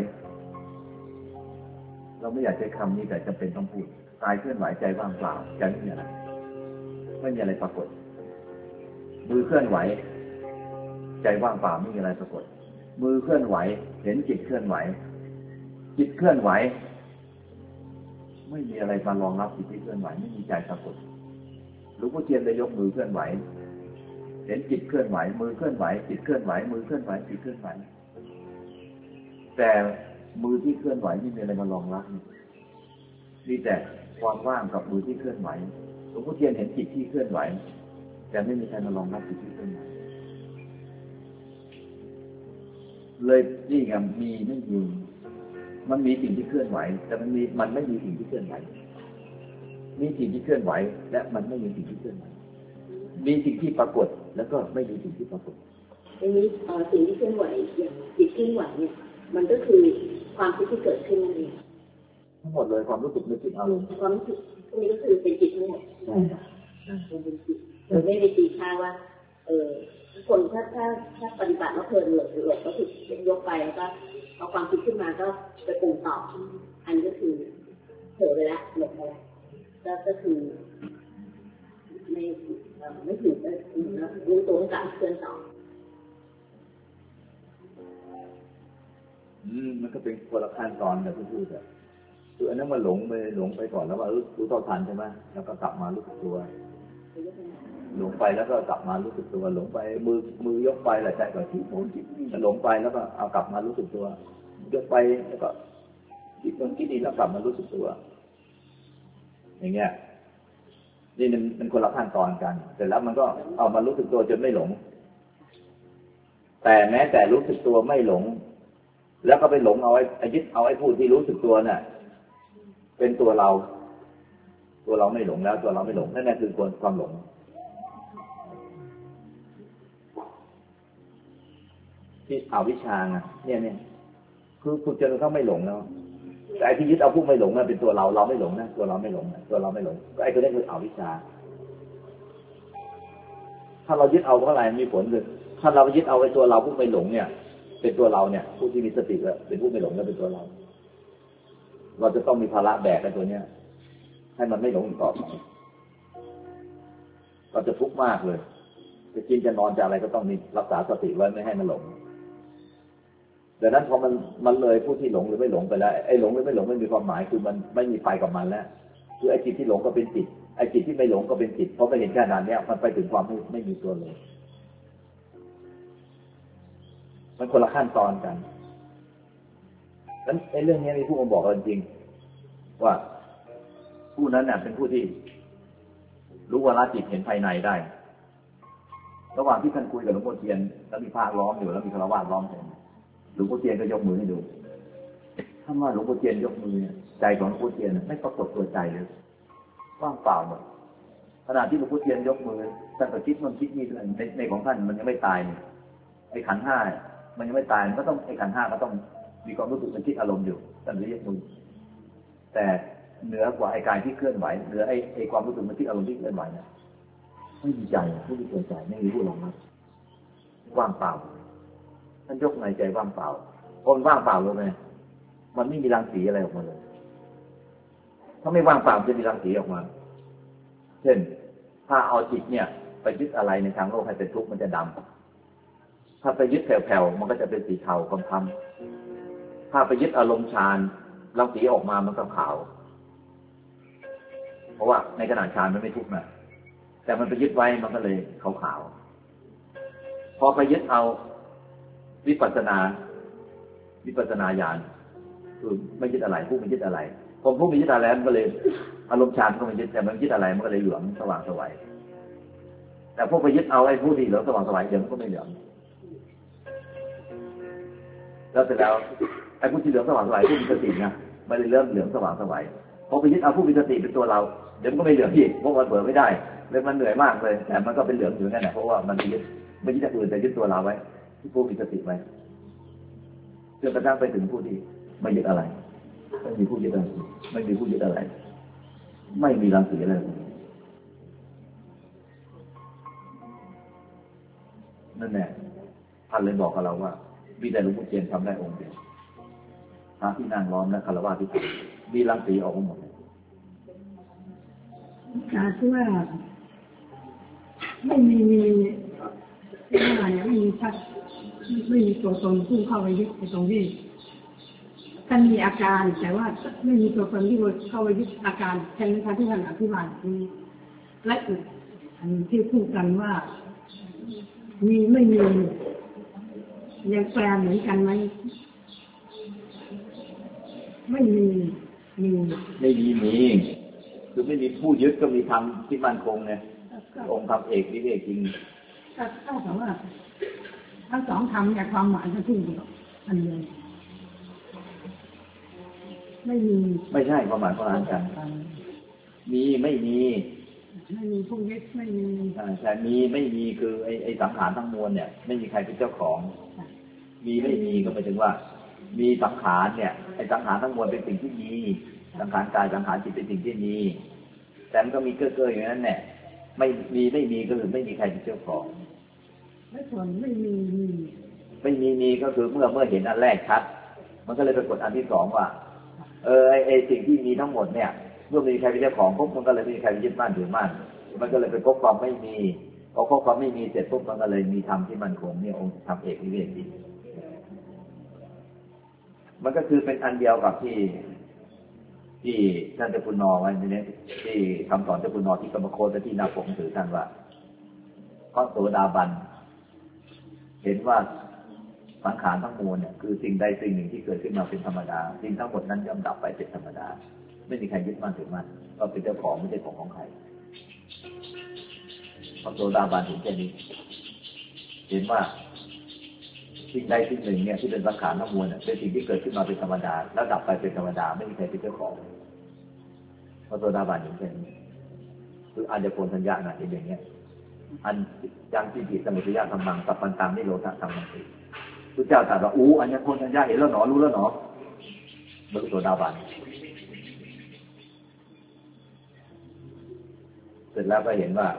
เราไม่อยากใช้คำนี้แต่จำเป็นต้องพูดกายเคลื่อนไหวใจว่างเปล่าใจไม่มีอะไรไม่มีอะไรปรากฏมือเคลื่อนไหวใจว่างเปล่าไม่มีอะไรปรากฏมือเคลื่อนไหวเห็นจิตเคลื่อนไหวจิตเคลื่อนไหวไม่มีอะไรมารองรับจิตที่เคลื่อนไหวไม่มีใจปรากฏหลวงพ่อเทียนได้ยกมือเคลื่อนไหวเห็นจิตเคลื่อนไหวมือเคลื่อนไหวจิตเคลื่อนไหวมือเคลื่อนไหวจิตเคลื่อนไหวแต่มือที่เคลื่อนไหวไม่มีอะไรมารองรับมีแต่ความว่างกับมือที่เคลื่อนไหวหลวงพ่อเทียนเห็นจิตที่เคลื่อนไหวแต่ไม่มีใครมารองรับจิตที่เคลื่อนไหวเลยนี่ไงมีไม่มีมันมีสิ่งที่เคลื่อนไหวแต่มันไม่มีสิ่งที่เคลื่อนไหวมีสิ่งที่เคลื่อนไหวและมันไม่มีสิ่งที่เคลื่อนไหวมีสิ่งที่ปรากฏแล้วก็ไม่มีสิ่งที่ปรากฏทีนี้สิ่งที่เคลื่อนไหวอย่างจิตเคลื่อนไหวเนี่ยมันก็คือความคิดที่เกิดขึ้นนั่นเองทั้งหมดเลยความรู้สึกนึกคิดอารมณ์ความรู้สึกนี่ก็คือเป็นจิตทั้งหมดใช่ค่ะเป็นจิตโดยไม่ได้ตีค่าว่าคนถ้าปฏิบัติแล้วเพลินหลบก็คือยกไปแล้วก็เอาความคิดขึ้นมาก็ไปปรุงต่ออันก็คือเผลอไปแล้วหลบไปแล้วก็คือไม่ถึงรู้ตัวกับเคลื่อนต่อมันก็เป็นคนละขั้นตอนแบบที่พูดอะคืออันนั้นมันหลงไปก่อนแล้วว่ารู้ต่อทันใช่ไหมแล้วก็กลับมารู้สึกตัวหลงไปแล้วก็กลับมารู้สึกตัวหลงไปมือยกไปแหละใจก็ที่โน้นที่นี่หลงไปแล้วก็เอากลับมารู้สึกตัวยกไปแล้วก็คิดโน้นคิดนี่แล้วกลับมารู้สึกตัวอย่างเงี้ยนี่มันคนละขั้นตอนกันเสร็จแล้วมันก็เอามารู้สึกตัวจนไม่หลงแต่แม้แต่รู้สึกตัวไม่หลงแล้วก็ไปหลงเอาไอ้ยึดเอาไอ้ผู้ที่รู้สึกตัวน่ะเป็นตัวเราไม่หลงแล้วตัวเราไม่หลงนั่นคือความหลงที่เอาวิชาไงเนี่ยคือฝึกจนเขาไม่หลงแล้วแต่ไอ้ที่ยึดเอาผู้ไม่หลงน่ะเป็นตัวเราไม่หลงนะตัวเราไม่หลงตัวเราไม่หลงไอ้ตัวนี้คือเอาวิชาถ้าเรายึดเอาเพราะอะไรมีผลเลยถ้าเรายึดเอาไอ้ตัวเราผู้ไม่หลงเนี่ยเป็นตัวเราเนี่ยผู้ที่มีสติแล้วเป็นผู้ไม่หลงแล้วเป็นตัวเราจะต้องมีภาระแบกกันตัวเนี้ยให้มันไม่หลงอีกต่อไปเราจะทุกข์มากเลยจะกินจะนอนจะอะไรก็ต้องมีรักษาสติไว้ไม่ให้มันหลงดังนั้นพอมันเลยผู้ที่หลงหรือไม่หลงไปแล้วไอ้หลงหรือไม่หลงไม่มีความหมายคือมันไม่มีไปกับมันแล้วคือไอ้จิตที่หลงก็เป็นจิตไอ้จิตที่ไม่หลงก็เป็นจิตเพราะไม่เห็นขนาดนี้มันไปถึงความไม่มีตัวเลยมันคนละขั้นตอนกันนั้นไอ้เรื่องนี้มีผู้มาบอกเราจริงว่าผู้นั้นน่ะเป็นผู้ที่รู้วาระจิตเห็นภายในได้ระหว่างที่ท่านคุยกับหลวงพ่อเทียนแล้วมีพระล้อมอยู่แล้วมีฆราวาสล้อมอยู่หลวงพ่อเทียนก็ยกมือให้ดูถ้าว่าหลวงพ่อเทียนยกมือใจของหลวงพ่อเทียนไม่ปรากฏตัวใจเลยว่างเปล่าหมดขณะที่หลวงพ่อเทียนยกมือท่านก็คิดมันคิดนี่ในของท่านมันยังไม่ตายไอ้ขันธ์ห้ามันยังไม่ตายมันก็ต้องไอ้ขันธ์ห้าก็ต้องมีความรู้สึกมันคิดอารมณ์อยู่ท่านเลยยกมือแต่เหนือกว่าไอ้กายที่เคลื่อนไหวเหนือไอ้ความรู้สึกมันคิดอารมณ์ที่เคลื่อนไหวนะไม่มีใจไม่มีตัวใจไม่มีผู้รองรับว่างเปล่าท่านยกในใจว่างเปล่าคนว่างเปล่าเลยไหมมันไม่มีรังสีอะไรออกมาเลยถ้าไม่ว่างเปล่าจะมีรังสีออกมาเช่นถ้าเอาจิตเนี่ยไปยึดอะไรในทางโลกให้เป็นทุกข์มันจะดำถ้าไปยึดแผ่วๆมันก็จะเป็นสีเทาคำๆถ้าไปยึดอารมณ์ฌานรังสีออกมามันก็ขาวเพราะว่าในขณะฌานมันไม่ทุกข์นะแต่มันไปยึดไว้มันก็เลยขาวๆพอไปยึดเอาวิปัสสนาญาณคือไม่ยึดอะไรผู้ไม่ยึดอะไรผมผู้ไม่ยึดอะไรมันก็เลยอารมณ์ฌานก็ไม่ยึดแต่มันยึดอะไรมันก็เลยเหลืองสว่างไสวแต่พวกไปยึดเอาไอ้ผู้ที่เหลืองสว่างไสวเดี๋ยวมันก็ไม่เหลืองแล้วเสร็จแล้วไอ้ผู้ที่เหลืองสว่างไสวผู้มีสตินะมันเลยเริ่มเหลืองสว่างไสวพอไปยึดเอาผู้มีสติเป็นตัวเราเดี๋ยวมันก็ไม่เหลืองอีกเพราะมันเปิดไม่ได้เลยมันเหนื่อยมากเลยแต่มันก็เป็นเหลืองอยู่นั่นแหละเพราะว่ามันยึดไม่ยึดอื่นแต่ยึดตัวเราไว้ที่ผู้มีสติไว้จนกระทั่งไปถึงผู้ที่ไม่ยึดอะไรไม่มีผู้ยึดอะไรไม่มีผู้ยึดอะไรไม่มีรังสีอะไรนั่นแหละท่านเลยบอกกับเราว่ามีแต่หลวงปู่เทียนทำได้องค์เดียวพระที่นั่งล้อมและคารวะที่ทำมีรังสีออกมาหมดการที่ว่าไม่มีอะไรไม่มีชัดไม่มีตัวตนพุ่งเข้าไปยึดในตรงที่ท่านมีอาการแต่ว่าไม่มีตัวตนที่เข้าไปยึดอาการแทนที่ท่านอธิบายและอีกอันที่พูดกันว่ามีไม่มียังแปลเหมือนกันไหมไม่มีคือไม่มีผู้ยึดก็มีธรรมที่มั่นคงไงองค์ธรรมเอกวิเวกจริงถ้าถามว่าทั้งสองธรรมเนี่ยความหมายจะพูดอันเดียวไม่ใช่ความหมายคนละกันมีไม่มีผู้ยึดไม่มีแต่มีไม่มีคือไอ้สังขารทั้งมวลเนี่ยไม่มีใครเป็นเจ้าของมีไม่มีก็หมายถึงว่ามีสังขารเนี่ยไอ้สังขารทั้งมวลเป็นสิ่งที่มีสังขารกายสังขารจิตเป็นสิ่งที่มีแต่มันก็มีเก้อๆอย่างนั้นแหละไม่มีก็คือไม่มีใครเป็นเจ้าของไม่ส่วนไม่มีก็คือเมื่อเห็นอันแรกชัดมันก็เลยปรากฏอันที่สองว่าไอ้สิ่งที่มีทั้งหมดเนี่ยเมื่อมีใครเป็นเจ้าของปุ๊บมันก็เลยไม่มีใครยึดมั่นถือมั่นมันก็เลยไปพบความไม่มีพอพบความไม่มีเสร็จปุ๊บมันก็เลยมีธรรมที่มั่นคงเนี่ยองค์ธรรมเอกวิเวกจิตมันก็คือเป็นอันเดียวกับที่ท่านเจ้าคุณนอไว้ในนี้ที่คำสอนเจ้าคุณนอที่กรรมโคตที่หน้าปกถือท่านว่าพระโสดาบันเห็นว่าสังขารทั้งมวลเนี่ยคือสิ่งใดสิ่งหนึ่งที่เกิดขึ้นมาเป็นธรรมดาสิ่งทั้งหมดนั้นย่อมดับไปเป็นธรรมดาไม่มีใครยึดมั่นถือมั่นก็เป็นเจ้าของไม่ใช่ของใครพระโสดาบันเห็นแค่นี้เห็นว่าสิ่งใดสิ่งหนึ่งเนี่ยที่เป็นสังขารทั้งมวลเนี่ยเป็นสิ่งที่เกิดขึ้นมาเป็นธรรมดาแล้วดับไปเป็นธรรมดาไม่มีใครเป็นเจ้าของพระโสดาบันเห็นแค่นี้คืออาจจะโกนสัญญานะเห็นอย่างเงี้ยอันยังที่ผิดสมุทัยธรรมังสัพพันตังนิโรธธรรมังติพระเจ้าตรัสว่าอันนี้โกนสัญญาเห็นแล้วหนอรู้แล้วหนอบรรลุโสดาบันเสร็จแล้วก็เห็นว่า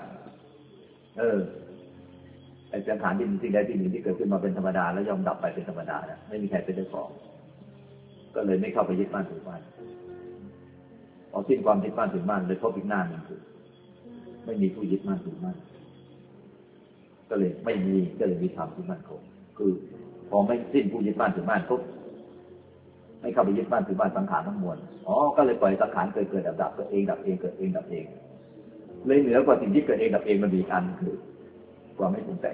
ไอ้สังขารที่สิ่งใดสิ่งหนึ่งที่เกิดขึ้นมาเป็นธรรมดาแล้วยอมดับไปเป็นธรรมดาเนี่ยไม่มีใครเป็นเจ้าของก็เลยไม่เข้าไปยึดมั่นถือมั่นพอสิ้นความยึดมั่นถือมั่นเลยพบอีกหน้าหนึ่งคือไม่มีผู้ยึดมั่นถือมั่นก็เลยไม่มีก็เลยมีธรรมที่มั่นคงคือพอไม่สิ้นผู้ยึดมั่นถือมั่นปุ๊บไม่เข้าไปยึดมั่นถือมั่นสังขารทั้งมวลก็เลยปล่อยสังขารเกิดดับเกิดเองดับเองเกิดเองดับเองเลยเหนือกว่าสิ่งที่เกิดเองดับเองมันมีอันคือความไม่ปรุงแต่ง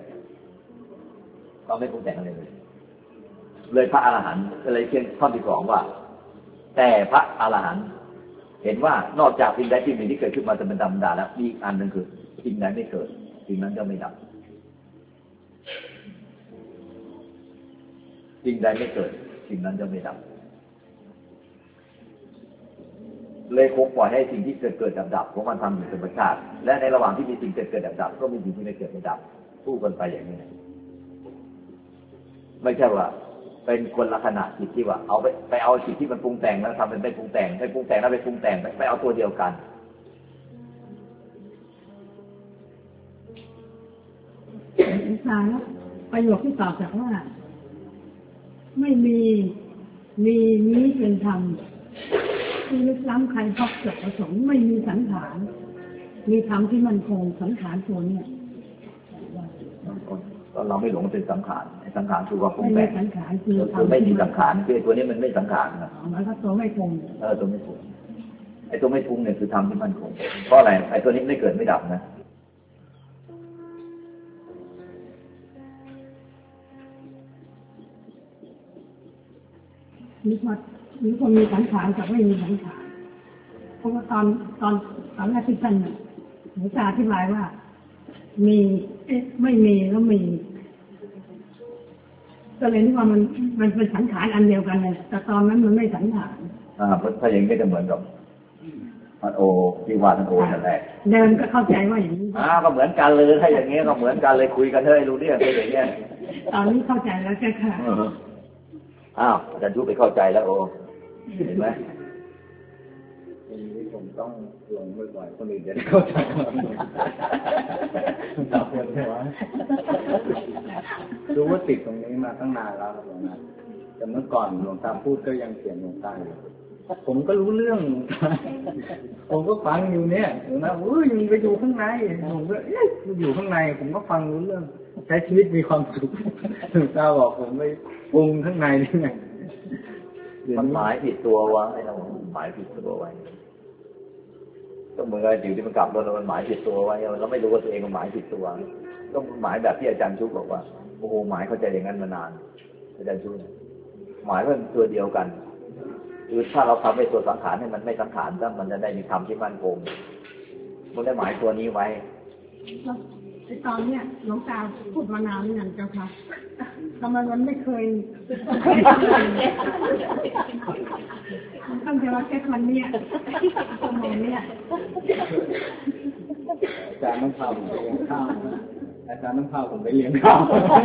อะไรเลยพระอรหันต์เลยเขียนข้อที่สองว่าแต่พระอรหันต์เห็นว่านอกจากสิ่งใดสิ่งหนึ่งที่เกิดขึ้นมาจะเป็นธรรมดาแล้วมีอีกอันหนึ่งคือสิ่งใดไม่เกิดสิ่งนั้นจะไม่ดับสิ่งใดไม่เกิดสิ่งนั้นจะไม่ดับเลยคงปล่อยให้สิ่งที่เกิดดับเพราะมันทำอยู่ธรรมชาติและในระหว่างที่มีสิ่งเกิดดับก็มีสิ่งที่ไม่เกิดไม่ดับคู่กันไปอย่างนี้ไม่ใช่ว่าเป็นคนละขณะจิตที่ว่าเอาไปเอาจิตที่มันปรุงแต่งแล้วทำเป็นไม่ปรุงแต่งแล้วไปปรุงแต่งไปเอาตัวเดียวกันอาจารย์ประโยคที่ตอบจากว่าไม่มีนี้เป็นธรรมที่ลึกล้ำใครพบจุดประสงค์ไม่มีสังขารมีธรรมที่มันคงสังขารตัวเนี่ยเราไม่หลงเป็นสังขารสังขารคือความปรุงแต่งสังขารคือไม่มีสังขารคือตัวนี้มันไม่สังขารนะมันก็ตัวไม่คงตัวไม่คงไอ้ตัวไม่ปรุงเนี่ยคือธรรมที่มันคงเพราะอะไรไอ้ตัวนี้ไม่เกิดไม่ดับนะนึกว่ามีสังขารกับไม่มีสังขารเพราะว่าตอนแรกที่ท่านหลวงตาอธิบายว่ามีไม่มีแล้วมีก็เลยนึกว่ามันเป็นสังขารอันเดียวกันเลยแต่ตอนนั้นมันไม่สังขารถ้าอย่างนี้จะเหมือนกับมันโอที่ว่ามันโอนั่นแหละเดิมก็เข้าใจว่าอย่างนี้ก็เหมือนกันเลยถ้าอย่างนี้ก็เหมือนกันเลยคุยกันเลยรู้เรื่องอย่างเงี้ยตอนนี้เข้าใจแล้วใช่ค่ะอาจารย์ทุไปเข้าใจแล้วโอเห็นไหมที่ผมต้องลงบ่อยๆคนอื่นจะได้เข้าใจรู้ว่าติดตรงนี้มาตั้งนานแล้วหลวงตาแต่เมื่อก่อนหลวงตาพูดก็ยังเขียนหลวงตาอยู่ผมก็รู้เรื่องผมก็ฟังอยู่เนี่ยหลวงตายังไปอยู่ข้างในผมก็อยู่ข้างในผมก็ฟังรู้เรื่องใช้ชีวิตมีความสุขหลวงตาบอกผมไปปรุงข้างในนี่ไงมันหมายผิดตัววะไอ้เราหมายผิดตัวไว้ก็เหมือนกับอยู่ที่มันกลับรถมันหมายผิดตัวไว้เราไม่รู้ว่าตัวเองมันหมายผิดตัวก็หมายแบบที่อาจารย์ชุกบอกว่าโอ้โหหมายเข้าใจอย่างนั้นมานานอาจารย์ชุกหมายว่าเป็นตัวเดียวกันคือถ้าเราทำให้ตัวสังขารให้มันไม่สังขารถ้ามันจะได้มีธรรมที่มั่นคงมันได้หมายตัวนี้ไว้ไอ้ตอนเนี้ยหลวงตาพูดมานานนี่นั่นเจ้าค่ะทำไมมันไม่เคยตั้งใจว่าแค่คนเนี้ยชั่วโมงเนี้ยอาจารย์ต้องพาผมไปเลี้ยงข้าวอาจารย์ต้องพาผมไปเลี้ยงข้าว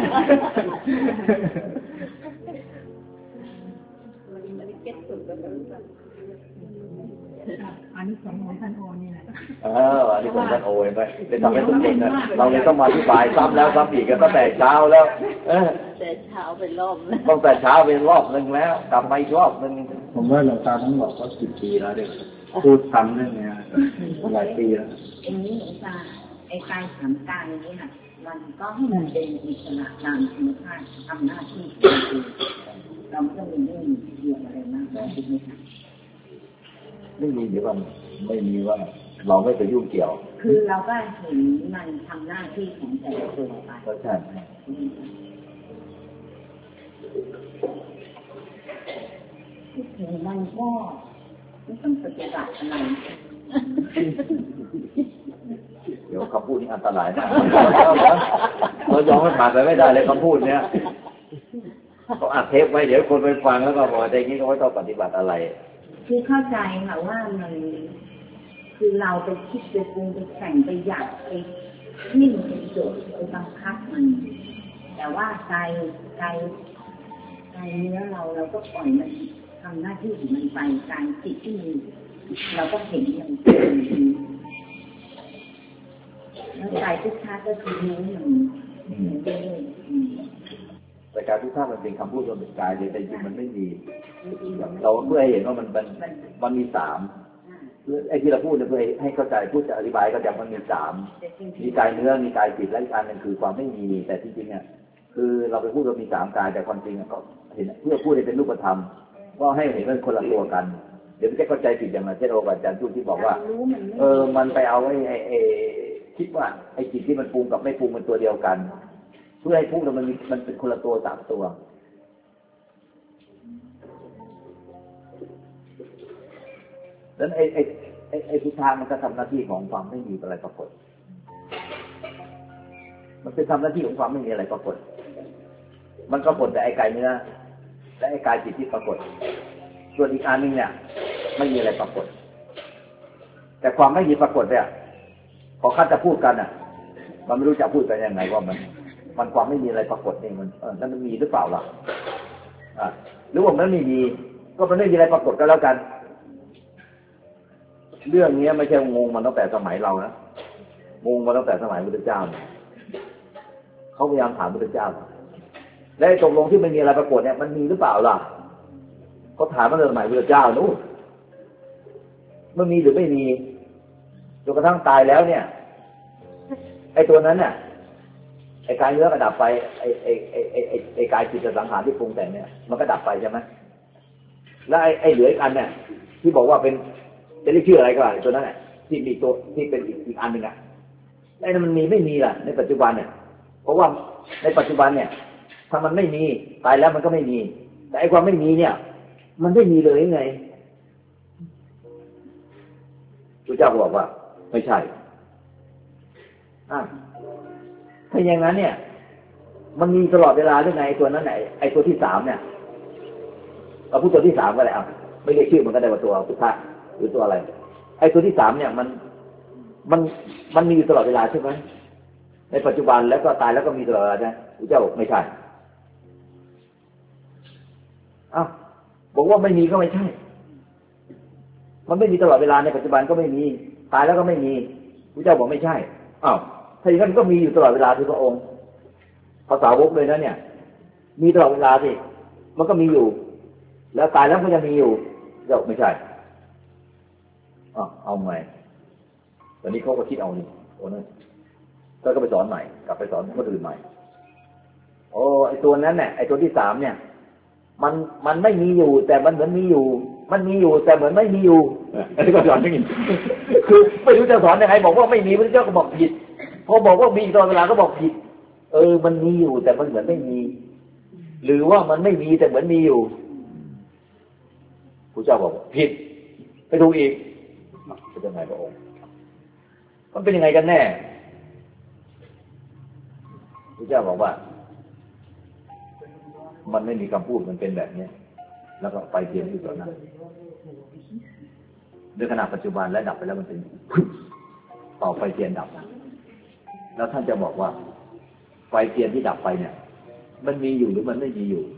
อันนี้ของท่านโอนี่แหละอันนี้ของท่านโอเห็นไหมเป็นทำให้ทุกคนนะเราเลยต้องมาอธิบายซ้ำแล้วซ้ำอีกก็ตั้งแต่เช้าแล้วแต่เช้าเป็นรอบตั้งแต่เช้าเป็นรอบนึงแล้วกลับมาอีกรอบนึงผมว่าหลวงตาต้องบอกว่า10 ปีแล้วเด็กพูดซ้ำเรื่องนี้หลายปีแล้วอย่างนี้หลวงตาไอ้การถามการนี้ค่ะมันก็ให้มันเป็นอิสระตามธรรมชาติทำหน้าที่เราไม่ต้องมีเรื่องเกี่ยวอะไรมากเลยใช่ไหมคะไม่มีเดี๋ยวว่าไม่มีว่าเราไม่ไปยุ่งเกี่ยวคือเราก็เห็นมันทำหน้าที่ของแต่ละตัวไปก็ใช่ที่ถึงมันก็ไม่ต้องปฏิบัติอะไรเดี๋ยวคำพูดนี้อันตรายมากเรายอมให้ผ่านไปไม่ได้เลยคำพูดเนี้ยเขาอัดเทปไว้เดี๋ยวคนไปฟังแล้วก็บอกใจนี้เขาไม่ต้องปฏิบัติอะไรคือเข้าใจค่ะว่ามันคือเราไปคิดไปปรุงไปแข่งไปอยากไปนิ่งไปโจทย์ไปบังคับมันแต่ว่าใจเนื้อเราก็ปล่อยมันทำหน้าที่ของมันไปการจิตที่มีเราก็เห็นอย่างนี้แล้วใจทุกชาติก็คือรู้อย่างนี้แต่การทุกท่ามันเป็นคำพูดบนกายเลยแต่จริงมันไม่มีเราเพื่อให้เห็นว่ามันมี3ไอ้ที่เราพูดเนี่ยเพื่อให้เข้าใจพูดจะอธิบายก็จะมันมี3มีกายเนื้อมีกายจิตและอีกอันนึงคือความไม่มีแต่จริงๆเนี่ยคือเราไปพูดว่ามี3กายแต่ความจริงก็เห็นเพื่อพูดให้เป็นรูปธรรมก็ให้เห็นว่าคนละตัวกันเดี๋ยวจะเข้าใจผิดอย่างนั้นเช่นอาจารย์พูดที่บอกว่ามันไปเอาไอ้คิดว่าไอ้จิตที่มันปรุงกับไม่ปรุงมันตัวเดียวกันเพื่อให้พูดแล้วมันเป็นคนละตัว3ตัวแล้วไอ้พุทธามันก็ทำหน้าที่ของความไม่มีอะไรปรากฏมันเป็นทำหน้าที่ของความไม่มีอะไรปรากฏมันปรากฏแต่ไอ้กายเนื้อและไอ้กายจิตที่ปรากฏส่วนอีกอันนึงเนี่ยไม่มีอะไรปรากฏแต่ความไม่มีปรากฏเนี่ยพอเขาจะพูดกันอ่ะมันไม่รู้จะพูดกันยังไงว่ามันความไม่มีอะไรปรากฏนี่มันนั่นมันมีหรือเปล่าล่ะหรือว่ามันไม่มีก็มันไม่มีอะไรปรากฏก็แล้วกันเรื่องนี้ไม่ใช่งงมันตั้งแต่สมัยเรานะงงมาตั้งแต่สมัยพระพุทธเจ้าเขาพยายามถามพระพุทธเจ้าและตกลงที่มันมีอะไรปรากฏเนี่ยมันมีหรือเปล่าล่ะเขาถามมาตั้งแต่สมัยพระพุทธเจ้านู้นมันมีหรือไม่มีจนกระทั่งตายแล้วเนี่ยไอ้ตัวนั้นเนี่ยไอ้กายเนื้อก็ดับไปไอ้กายจิตสังขารที่ปรุงแต่งเนี่ยมันก็ดับไปใช่ไหมแล้วไอ้เหลืออีกอันเนี่ยที่บอกว่าเป็นจะเรียกชื่ออะไรก็ได้ตัวนั้นแหละที่มีตัวที่เป็นอีกอันหนึ่งอ่ะไอ้นั่นมันมีไม่มีล่ะในปัจจุบันเนี่ยเพราะว่าในปัจจุบันเนี่ยถ้ามันไม่มีตายแล้วมันก็ไม่มีแต่ไอ้ความไม่มีเนี่ยมันไม่มีเลยไงพระเจ้าบอกว่าไม่ใช่ถ้าอย่างนั้นเนี่ยมันมีตลอดเวลาหรือไงตัวนั้นไอ้ตัวที่3เนี่ยเราพูดตัวที่3ก็ได้ไม่เรียกชื่อมันก็ได้ว่าตัวพุทธะหรือตัวอะไรไอ้ตัวที่3เนี่ยมันมีอยู่ตลอดเวลาใช่ไหมในปัจจุบันแล้วก็ตายแล้วก็มีตลอดเวลาใช่ไหมพระเจ้าบอกไม่ใช่บอกว่าไม่มีก็ไม่ใช่มันไม่มีตลอดเวลาในปัจจุบันก็ไม่มีตายแล้วก็ไม่มีพระเจ้าบอกไม่ใช่ถ้าอย่างนั้นก็มีอยู่ตลอดเวลาที่พระองค์ภาษาวกเลยนะเนี่ยมีตลอดเวลาสิมันก็มีอยู่แล้วตายแล้วก็ยังมีอยู่เจ้าไม่ใช่เอาใหม่ตอนนี้เขาก็คิดเอานี่โอ้นั่นก็ไปสอนใหม่กลับไปสอนคนอื่นใหม่ไอ้ตัวนั้นเนี่ยไอ้ตัวที่3เนี่ยมันไม่มีอยู่แต่มันเหมือนมีอยู่มันมีอยู่แต่เหมือนไม่มีอยู่อันนี้ก็สอนอย่างนี้คือไม่รู้จะสอนยังไงบอกว่าไม่มีพระเจ้าก็บอกผิดพอบอกว่ามีตลอดเวลาก็บอกผิดมันมีอยู่แต่มันเหมือนไม่มีหรือว่ามันไม่มีแต่เหมือนมีอยู่พระเจ้าบอกผิดไปดูอีกเป็นยังไงพระองค์มันเป็นยังไงกันแน่พระเจ้าบอกว่ามันไม่มีคำพูดมันเป็นแบบนี้แล้วก็ไฟเทียนอยู่ตอนนั้นด้วยขณะปัจจุบันและดับไปแล้วมันเป็นต่อไฟเทียนดับแล้วท่านจะบอกว่าไฟเทียนที่ดับไปเนี่ยมันมีอยู่หรือมันไม่มีอยู่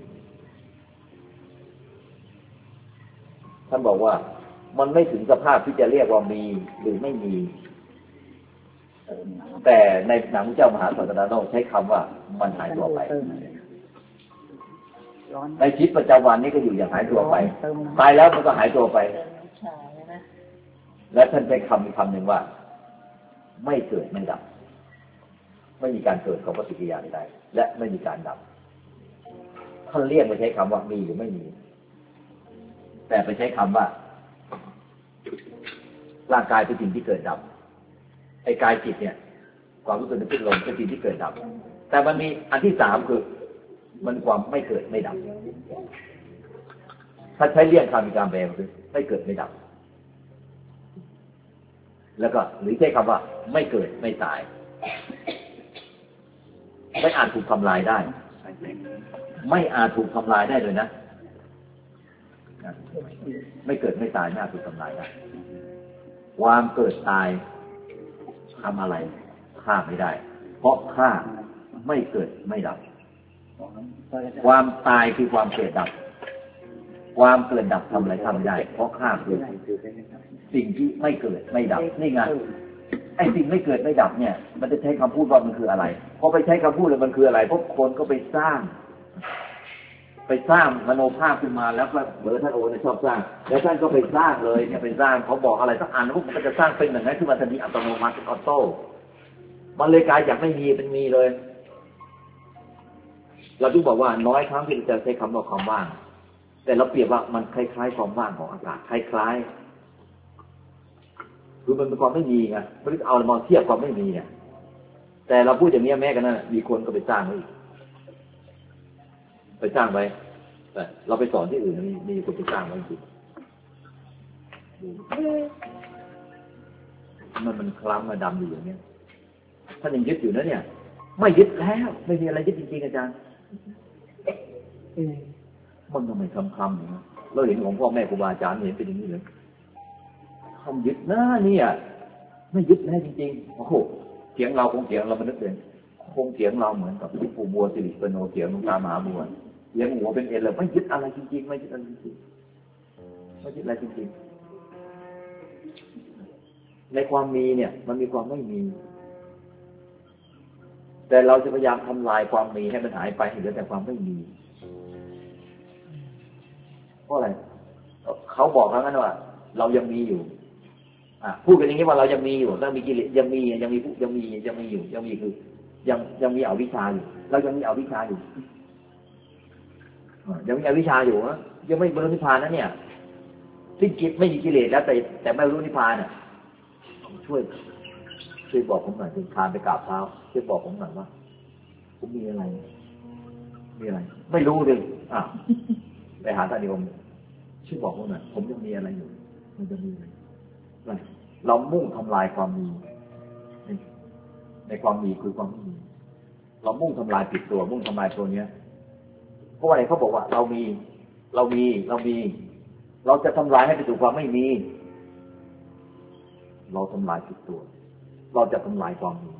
ท่านบอกว่ามันไม่ถึงสภาพที่จะเรียกว่ามีหรือไม่มีแต่ในหนังเจ้ามหาสัตตาโนใช้คำว่ามันหายตัวไปในชีวิตประจำวันนี้ก็อยู่อย่างหายตัวไปตายแล้วมันก็หายตัวไปและท่านใช้คำหนึ่งว่าไม่เกิดไม่ดับไม่มีการเกิดของปฏิกิริยาใดๆและไม่มีการดับท่านเรียกไม่ใช้คำว่ามีหรือไม่มีแต่ไปใช้คำว่าร่างกายเป็นสิ่งที่เกิดดับไอ้กายจิตเนี่ยความรู้สึกนึกคิดลมเป็นสิ่งที่เกิดดับแต่มันมีอันที่3คือมันความไม่เกิดไม่ดับถ้าใช้เลี่ยงคำมีการแปลคือไม่เกิดไม่ดับแล้วก็หรือใช้คำว่าไม่เกิดไม่ตายไม่อาจถูกทำลายได้ไม่อาจถูกทำลายได้เลยนะไม่เกิดไม่ตายไม่อาจถูกทำลายได้ความเกิดตายทำอะไรฆ่าไม่ได้เพราะฆ่าไม่เกิดไม่ดับความตายคือความเกิดดับความเกิดดับทำอะไรทำไม่ได้เพราะฆ่าคือสิ่งที่ไม่เกิดไม่ดับนี่ไงไอ้สิ่งไม่เกิดไม่ดับเนี่ยมันจะใช้คำพูดว่ามันคืออะไรพอไปใช้คำพูดเลยมันคืออะไรเพราะคนก็ไปสร้างมโนภาพขึ้นมาแล้วก็ท่านโอชอบสร้างแล้วท่านก็ไปสร้างเลยเนี่ยไปสร้างเขาบอกอะไรสักอันแล้วมันก็จะสร้างเป็นอย่างนั้นขึ้นมาทันทีอัตโนมัติออโต้มันเลยกลายจากไม่มีเป็นมีเลยเราต้องบอกว่าน้อยครั้งที่เราจะใช้คำว่าความว่างแต่เราเปรียบว่ามันคล้ายๆความว่างของอากาศคล้ายๆคือมันเป็นความไม่มีไงไม่ได้เอามาเทียบความไม่มีเนี่ยแต่เราพูดอย่างนี้แม้กันนั่นมีคนก็ไปสร้างไว้ไปสร้างไว้แต่เราไปสอนที่อื่นมีคนไปสร้างไว้จริงมันคล้ำมาดำอยู่อย่างนี้ท่านยังยึดอยู่นะเนี่ยไม่ยึดแล้วไม่มีอะไรยึดจริงๆอาจารย์มันทำไมคำอย่างนี้เราเห็นของพ่อแม่ครูบาอาจารย์เห็นเป็นอย่างนี้เลยคำยึดนะเนี่ยไม่ยึดแน่จริงๆโอ้โหเสียงเราคงเสียงเรามันนึกเลยคงเสียงเราเหมือนกับที่ปู่บัวสิริปโนเสียงหลวงตามหาบัวเลี้ยงหัวเป็นเอ็นเลยไม่ยึดอะไรจริงๆไม่ยึดอะไรจริงๆไม่ยึดอะไรจริงๆในความมีเนี่ยมันมีความไม่มีแต่เราจะพยายามทำลายความมีให้มันหายไปเหลือแต่ความไม่มีเพราะอะไรเขาบอกแล้วงั้นว่าเรายังมีอยู่พูดกันอย่างนี้ว่าเรายังมีอยู่เรามีกิเลสยังมีอยู่ยังมีคือยังมีอวิชชาอยู่เรายังมีอวิชชาอยู่ยังมีอวิชชาอยู่นะยังไม่บรรลุนิพพานนะเนี่ยที่จิตไม่มีกิเลสแล้วแต่ไม่รู้นิพพานน่ะช่วยบอกผมหน่อยถึงคานไปกราบเท้าช่วยบอกผมหน่อยว่าผมมีอะไรไม่รู้เลยไปหาท่านนิยมช่วยบอกผมหน่อยผมยังมีอะไรอยู่มันจะมีอะไรเรามุ่งทำลายความมีในความมีคือความไม่มีเรามุ่งทำลายผิดตัวมุ่งทำลายตัวเนี้ยเพราะว่าอะไรเขาบอกว่าเราจะทำลายให้ไปสู่ความไม่มีเราทำลายผิดตัวเราจะทำลายความมี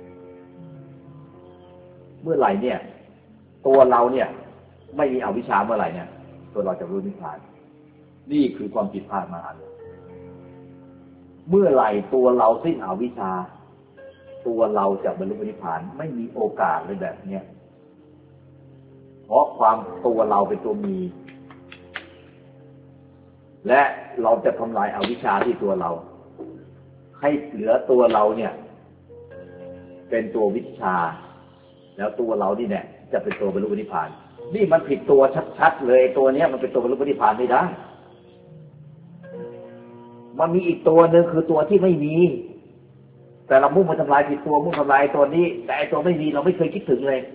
เมื่อไหร่เนี่ยตัวเราเนี่ยไม่มีอวิชชาเมื่อไหร่เนี่ยตัวเราจะรู้นิพพานนี่คือความผิดพลาดมาอันเมื่อไหร่ตัวเราสิ้นอวิชชาตัวเราจะบรรลุนิพพานไม่มีโอกาสเลยแบบเนี้ยเพราะความตัวเราเป็นตัวมีและเราจะทำลายอวิชชาที่ตัวเราให้เหลือตัวเราเนี่ยเป็นตัววิชชาแล้วตัวเรานี่เนี่ยจะเป็นตัวบรรลุนิพพานนี่มันผิดตัวชัดๆเลยตัวเนี้ยมันเป็นตัวบรรลุนิพพานไม่ได้มันมีอีกตัวหนึ่งคือตัวที่ไม่มีแต่เรามุ่งมาทำลายผิดตัวมุ่งทำลายตัวนี้แต่ไอ้ตัวไม่มีเราไม่เคยคิดถึงเลย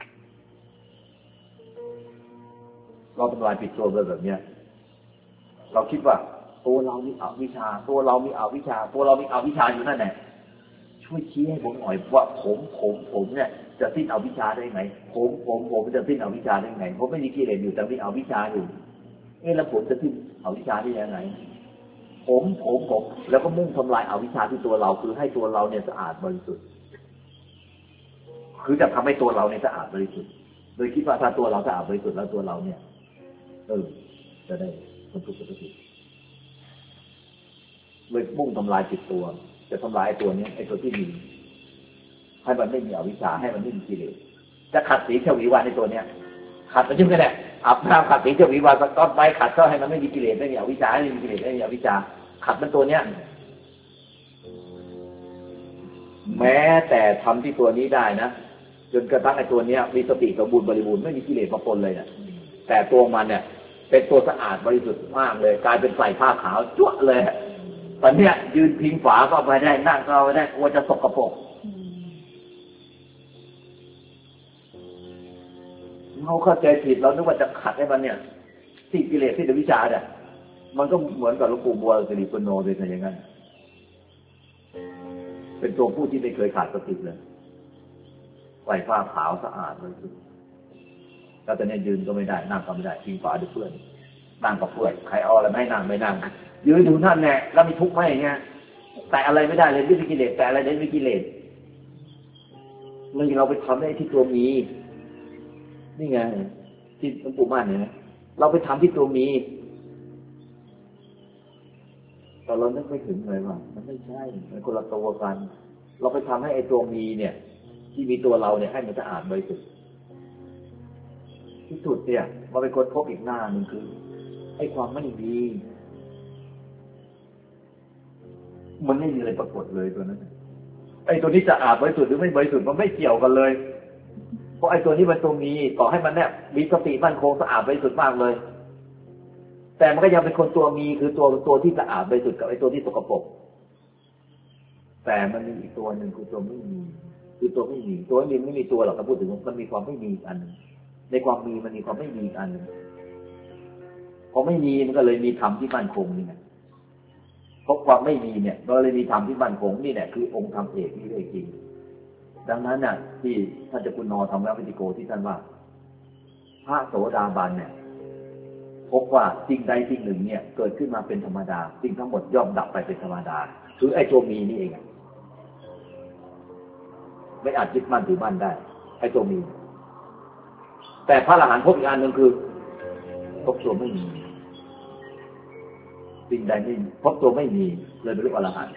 เราทำลายผิดตัวแบบเนี้ยเราคิดว่าตัวเรามีอวิชชาตัวเรามีอวิชชาตัวเรามีอวิชชาอยู่นั่นแหละช่วยชี้ให้ผมหน่อยว่าผมเนี่ยจะสิ้นอวิชชาได้ไงผมจะสิ้นอวิชชาได้ไงผมไม่มีกิเลสอยู่แต่มีอวิชชาอยู่แล้วผมจะสิ้นอวิชชาได้ยังไงผมแล้วก็มุ่งทำลายอวิชชาที่ตัวเราคือให้ตัวเราเนี่ยสะอาดบริสุทธิ์คือจะทำให้ตัวเราเนี่ยสะอาดบริสุทธิ์โดยคิดว่าถ้าตัวเราสะอาดบริสุทธิ์แล้วตัวเราเนี่ยจะได้พ้นทุกข์พ้นทุกข์เลยมุ่งทำลายจิตตัวจะทำลายตัวนี้ไอ้ตัวที่มีให้มันไม่มีอวิชชาให้มันไม่มีกิเลสจะขัดสีชวีวันในตัวเนี้ยขัดมันยิ่งกันแหละอาบน้ำขัดสีชวีวันต้นไม้ขัดก็ให้มันไม่มีกิเลสไม่มีอวิชชาไม่มีกิเลสไม่มีอวิชชาขัดมันตัวเนี้ยแม้แต่ทำที่ตัวนี้ได้นะจนกระทั่งไอ้ตัวเนี้ยมีสติสมบูรณ์บริบูรณ์ไม่มีกิเลสมาปนเลยเนี่ยแต่ตัวมันเนี่ยเป็นตัวสะอาดบริสุทธิ์มากเลยกลายเป็นใส่ผ้าขาวจั่วเลยตอนเนี้ยยืนพิงฝาก็ไปได้นั่งก็ไปได้กลัวจะสกปรกเราเข้าใจผิดเรานึกว่าจะขัดให้มันเนี่ยที่กิเลสที่เดวิชาเนี่ยมันก็เหมือนกับหลวงปู่บัวสิริปุณโญเลยแต่อย่างนั้นเป็นตัวผู้ที่ไม่เคยขาดสติเลยใส่ผ้าขาวสะอาดเลยแล้วแต่เนี่ยยืนก็ไม่ได้นั่งก็ไม่ได้พิงฝาด้วยเพื่อนนั่งกับเพื่อนใครเอาอะไรไม่นั่งไม่นั่งยืนอยู่นั่นแหละแล้วมีทุกข์ไหมอย่างเงี้ยแต่อะไรไม่ได้เลยไม่มีกิเลสแต่อะไรได้ไม่กิเลสเราไปทำได้ที่ตัวมีนี่ไงที่หลวงปู่มั่นเนี่ยเราไปทำที่ตัวมีแต่เราไม่ถึงเลยว่ามันไม่ใช่มันคนละตัวกันเราไปทำให้ไอ้ตัวมีเนี่ยที่มีตัวเราเนี่ยให้มันสะอาดบริสุทธิ์ที่สุดเนี่ยมาเป็นคนพบอีกหน้าหนึ่งคือไอ้ความไม่มีมันไม่มีอะไรปรากฏเลยตัวนั้นไอ้ตัวนี้สะอาดบริสุทธิ์หรือไม่บริสุทธิ์มันไม่เกี่ยวกันเลยเพราะไอ้ตัวนี้มันตัวมีต่อให้มันเนี่ยมีสติมั่นคงสะอาดบริสุทธิ์มากเลยแต่มันก็ยังเป็นคนตัวมีคือตัวที่สะอาดบริสุทธิ์กับไอ้ตัวที่สกปรกแต่มันมีอีกตัวหนึ่งคือตัวไม่มีคือตัวไม่มีตัวไม่มีตัวหรอกถ้าพูดถึงมันมีความไม่มีอันในความมีมันมีความไม่มีอันพอไม่มีมันก็เลยมีธรรมที่มั่นคงนี่ไงเพราะความไม่มีเนี่ยมันเลยมีธรรมที่มั่นคงนี่แหละคือองค์ธรรมเอกที่ได้จริงดังนั้นน่ะที่ท่านเจ้าคุณนอธรรมวิติโกที่ท่านว่าพระโสดาบันเนี่ยพบว่าสิ่งใดสิ่งหนึ่งเนี่ยเกิดขึ้นมาเป็นธรรมดาสิ่งทั้งหมดย่อมดับไปเป็นธรรมดาคือไอ้ตัวมีนี่เองไม่อาจยึดมั่นถือมั่นได้ไอ้ตัวมีแต่พระอรหันต์พบอีกอันหนึ่งคือพบตัวไม่มีสิ่งใดไม่พบตัวไม่มีเลยบรรลุอรหันต์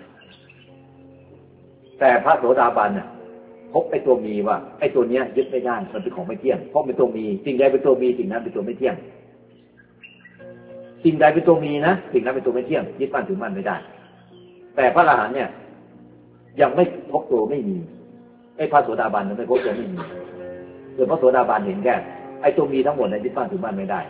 แต่พระโสดาบันเนี่ยพบไอ้ตัวมีว่าไอ้ตัวเนี้ยยึดไม่ได้มันเป็นของไม่เที่ยงเพราะเป็นตัวมีสิ่งใดเป็นตัวมีสิ่งนั้นเป็นตัวไม่เที่ยงสิ่งใดเป็นตัวมีนะสิ่งนั้นเป็นตัวไม่เที่ยงยึดมั่นถือมั่นไม่ได้แต่พระอรหันต์เนี่ยยังไม่พบตัวไม่มีไอ้พระโสดาบันยังไม่พบตัวไม่มีส่วนพระโสดาบันเห็นแค่ไอ้ตัวมีทั้งหมดในยึดมั่นถือมั่นไม่ได้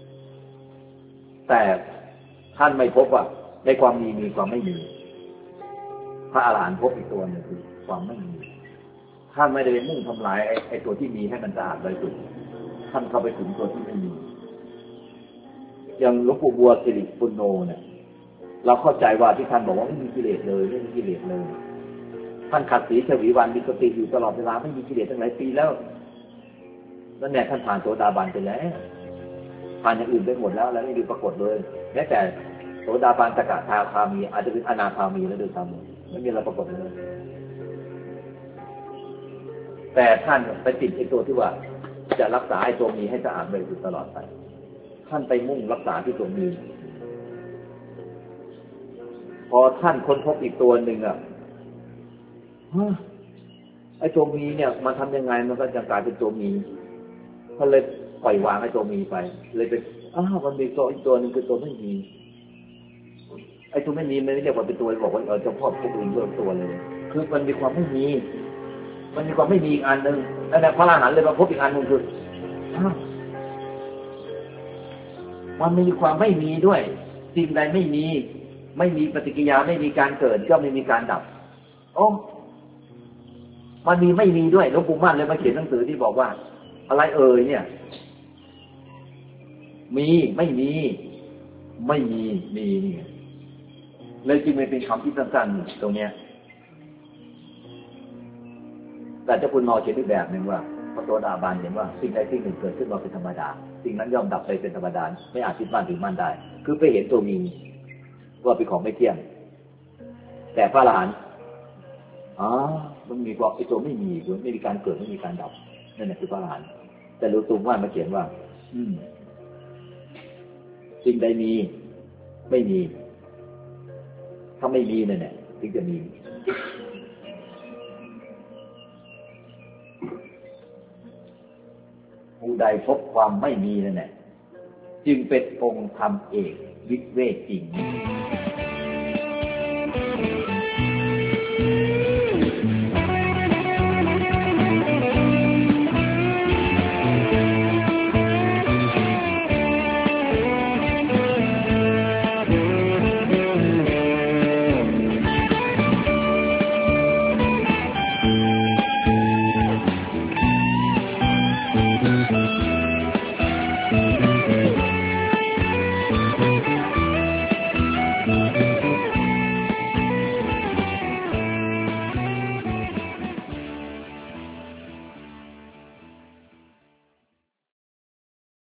แต่ท่านไม่พบว่าในความมีความไม่มีพระอรหันต์พบอีกตัวหนึ่งคือความไม่มีท่านไม่ได้มุ่งทำลายไอ้ตัวที่มีให้มันสะอาดเลยสุดท่านเข้าไปถึงตัวที่ไม่มีอย่างหลวงปู่บัวสิริปุณโญเนี่ยเราเข้าใจว่าที่ท่านบอกว่าไม่มีกิเลสเลยไม่มีกิเลสเลยท่านขัดสีชวีวันมีสติอยู่ตลอดเวลาไม่มีกิเลสตั้งหลายปีแล้วนั่นแหละท่านผ่านโสดาบันไปแล้วผ่านอย่างอื่นไปหมดแล้วแล้วไม่ดูปรากฏเลยแม้แต่โสดาบันสกทาคามีอาจจะเป็นอนาคามีแล้วด้วยซ้ำไม่มีอะไรปรากฏเลยแต่ท่านไปติดไอ้ตัวที่ว่าจะรักษาไอ้ตัวมีให้สะอาดบริสุทธิ์ตลอดไปท่านไปมุ่งรักษาที่ตัวมีพอท่านค้นพบอีกตัวหนึ่งอ่ะไอ้ตัวมีเนี่ยมันทำยังไงมันก็จะกลายเป็นตัวมีก็เลยปล่อยวางไอ้ตัวมีไปเลยเป็นมันมีตัวอีกตัวหนึ่งคือตัวไม่มีไอ้ตัวไม่มีมันไม่เรียกว่าเป็นตัวบอกว่าเจ้าพ่อพวกอื่นเรื่องตัวเลยคือมันมีความไม่มีมันมีความไม่มีอีกอันหนึ่งแล้วพระอรหันต์เลยมาพบอีกอันหนึ่งคือมันมีความไม่มีด้วยสิ่งใดไม่มีปฏิกิริยาไม่มีการเกิดก็ไม่มีการดับมันมีไม่มีด้วยหลวงปู่มั่นเลยมาเขียนหนังสือที่บอกว่าอะไรเนี่ยมีไม่มีมีนี่เลยจึงเป็นคำที่สั้นๆตรงเนี้ยแต่เจ้าคุณนอเขียนอีกแบบหนึ่งว่าพระโสดาบันเห็นว่าสิ่งใดสิ่งหนึ่งเกิดขึ้นมาเป็นธรรมดาสิ่งนั้นย่อมดับไปเป็นธรรมดาไม่อาจยึดมั่นถือมั่นได้คือไปเห็นตัวมีว่าเป็นของไม่เที่ยงแต่พระอรหันต์มันมีความไอ้ตัวไม่มีไม่มีการเกิดไม่มีการดับนั่นแหละคือพระอรหันต์แต่หลวงปู่มั่นมาเขียนว่าสิ่งใดมีไม่มีถ้าไม่มีนั่นแหละถึงจะมีผู้ใดพบความไม่มีนั่นแหละจึงเป็นองค์ธรรมเอกวิเวกจริง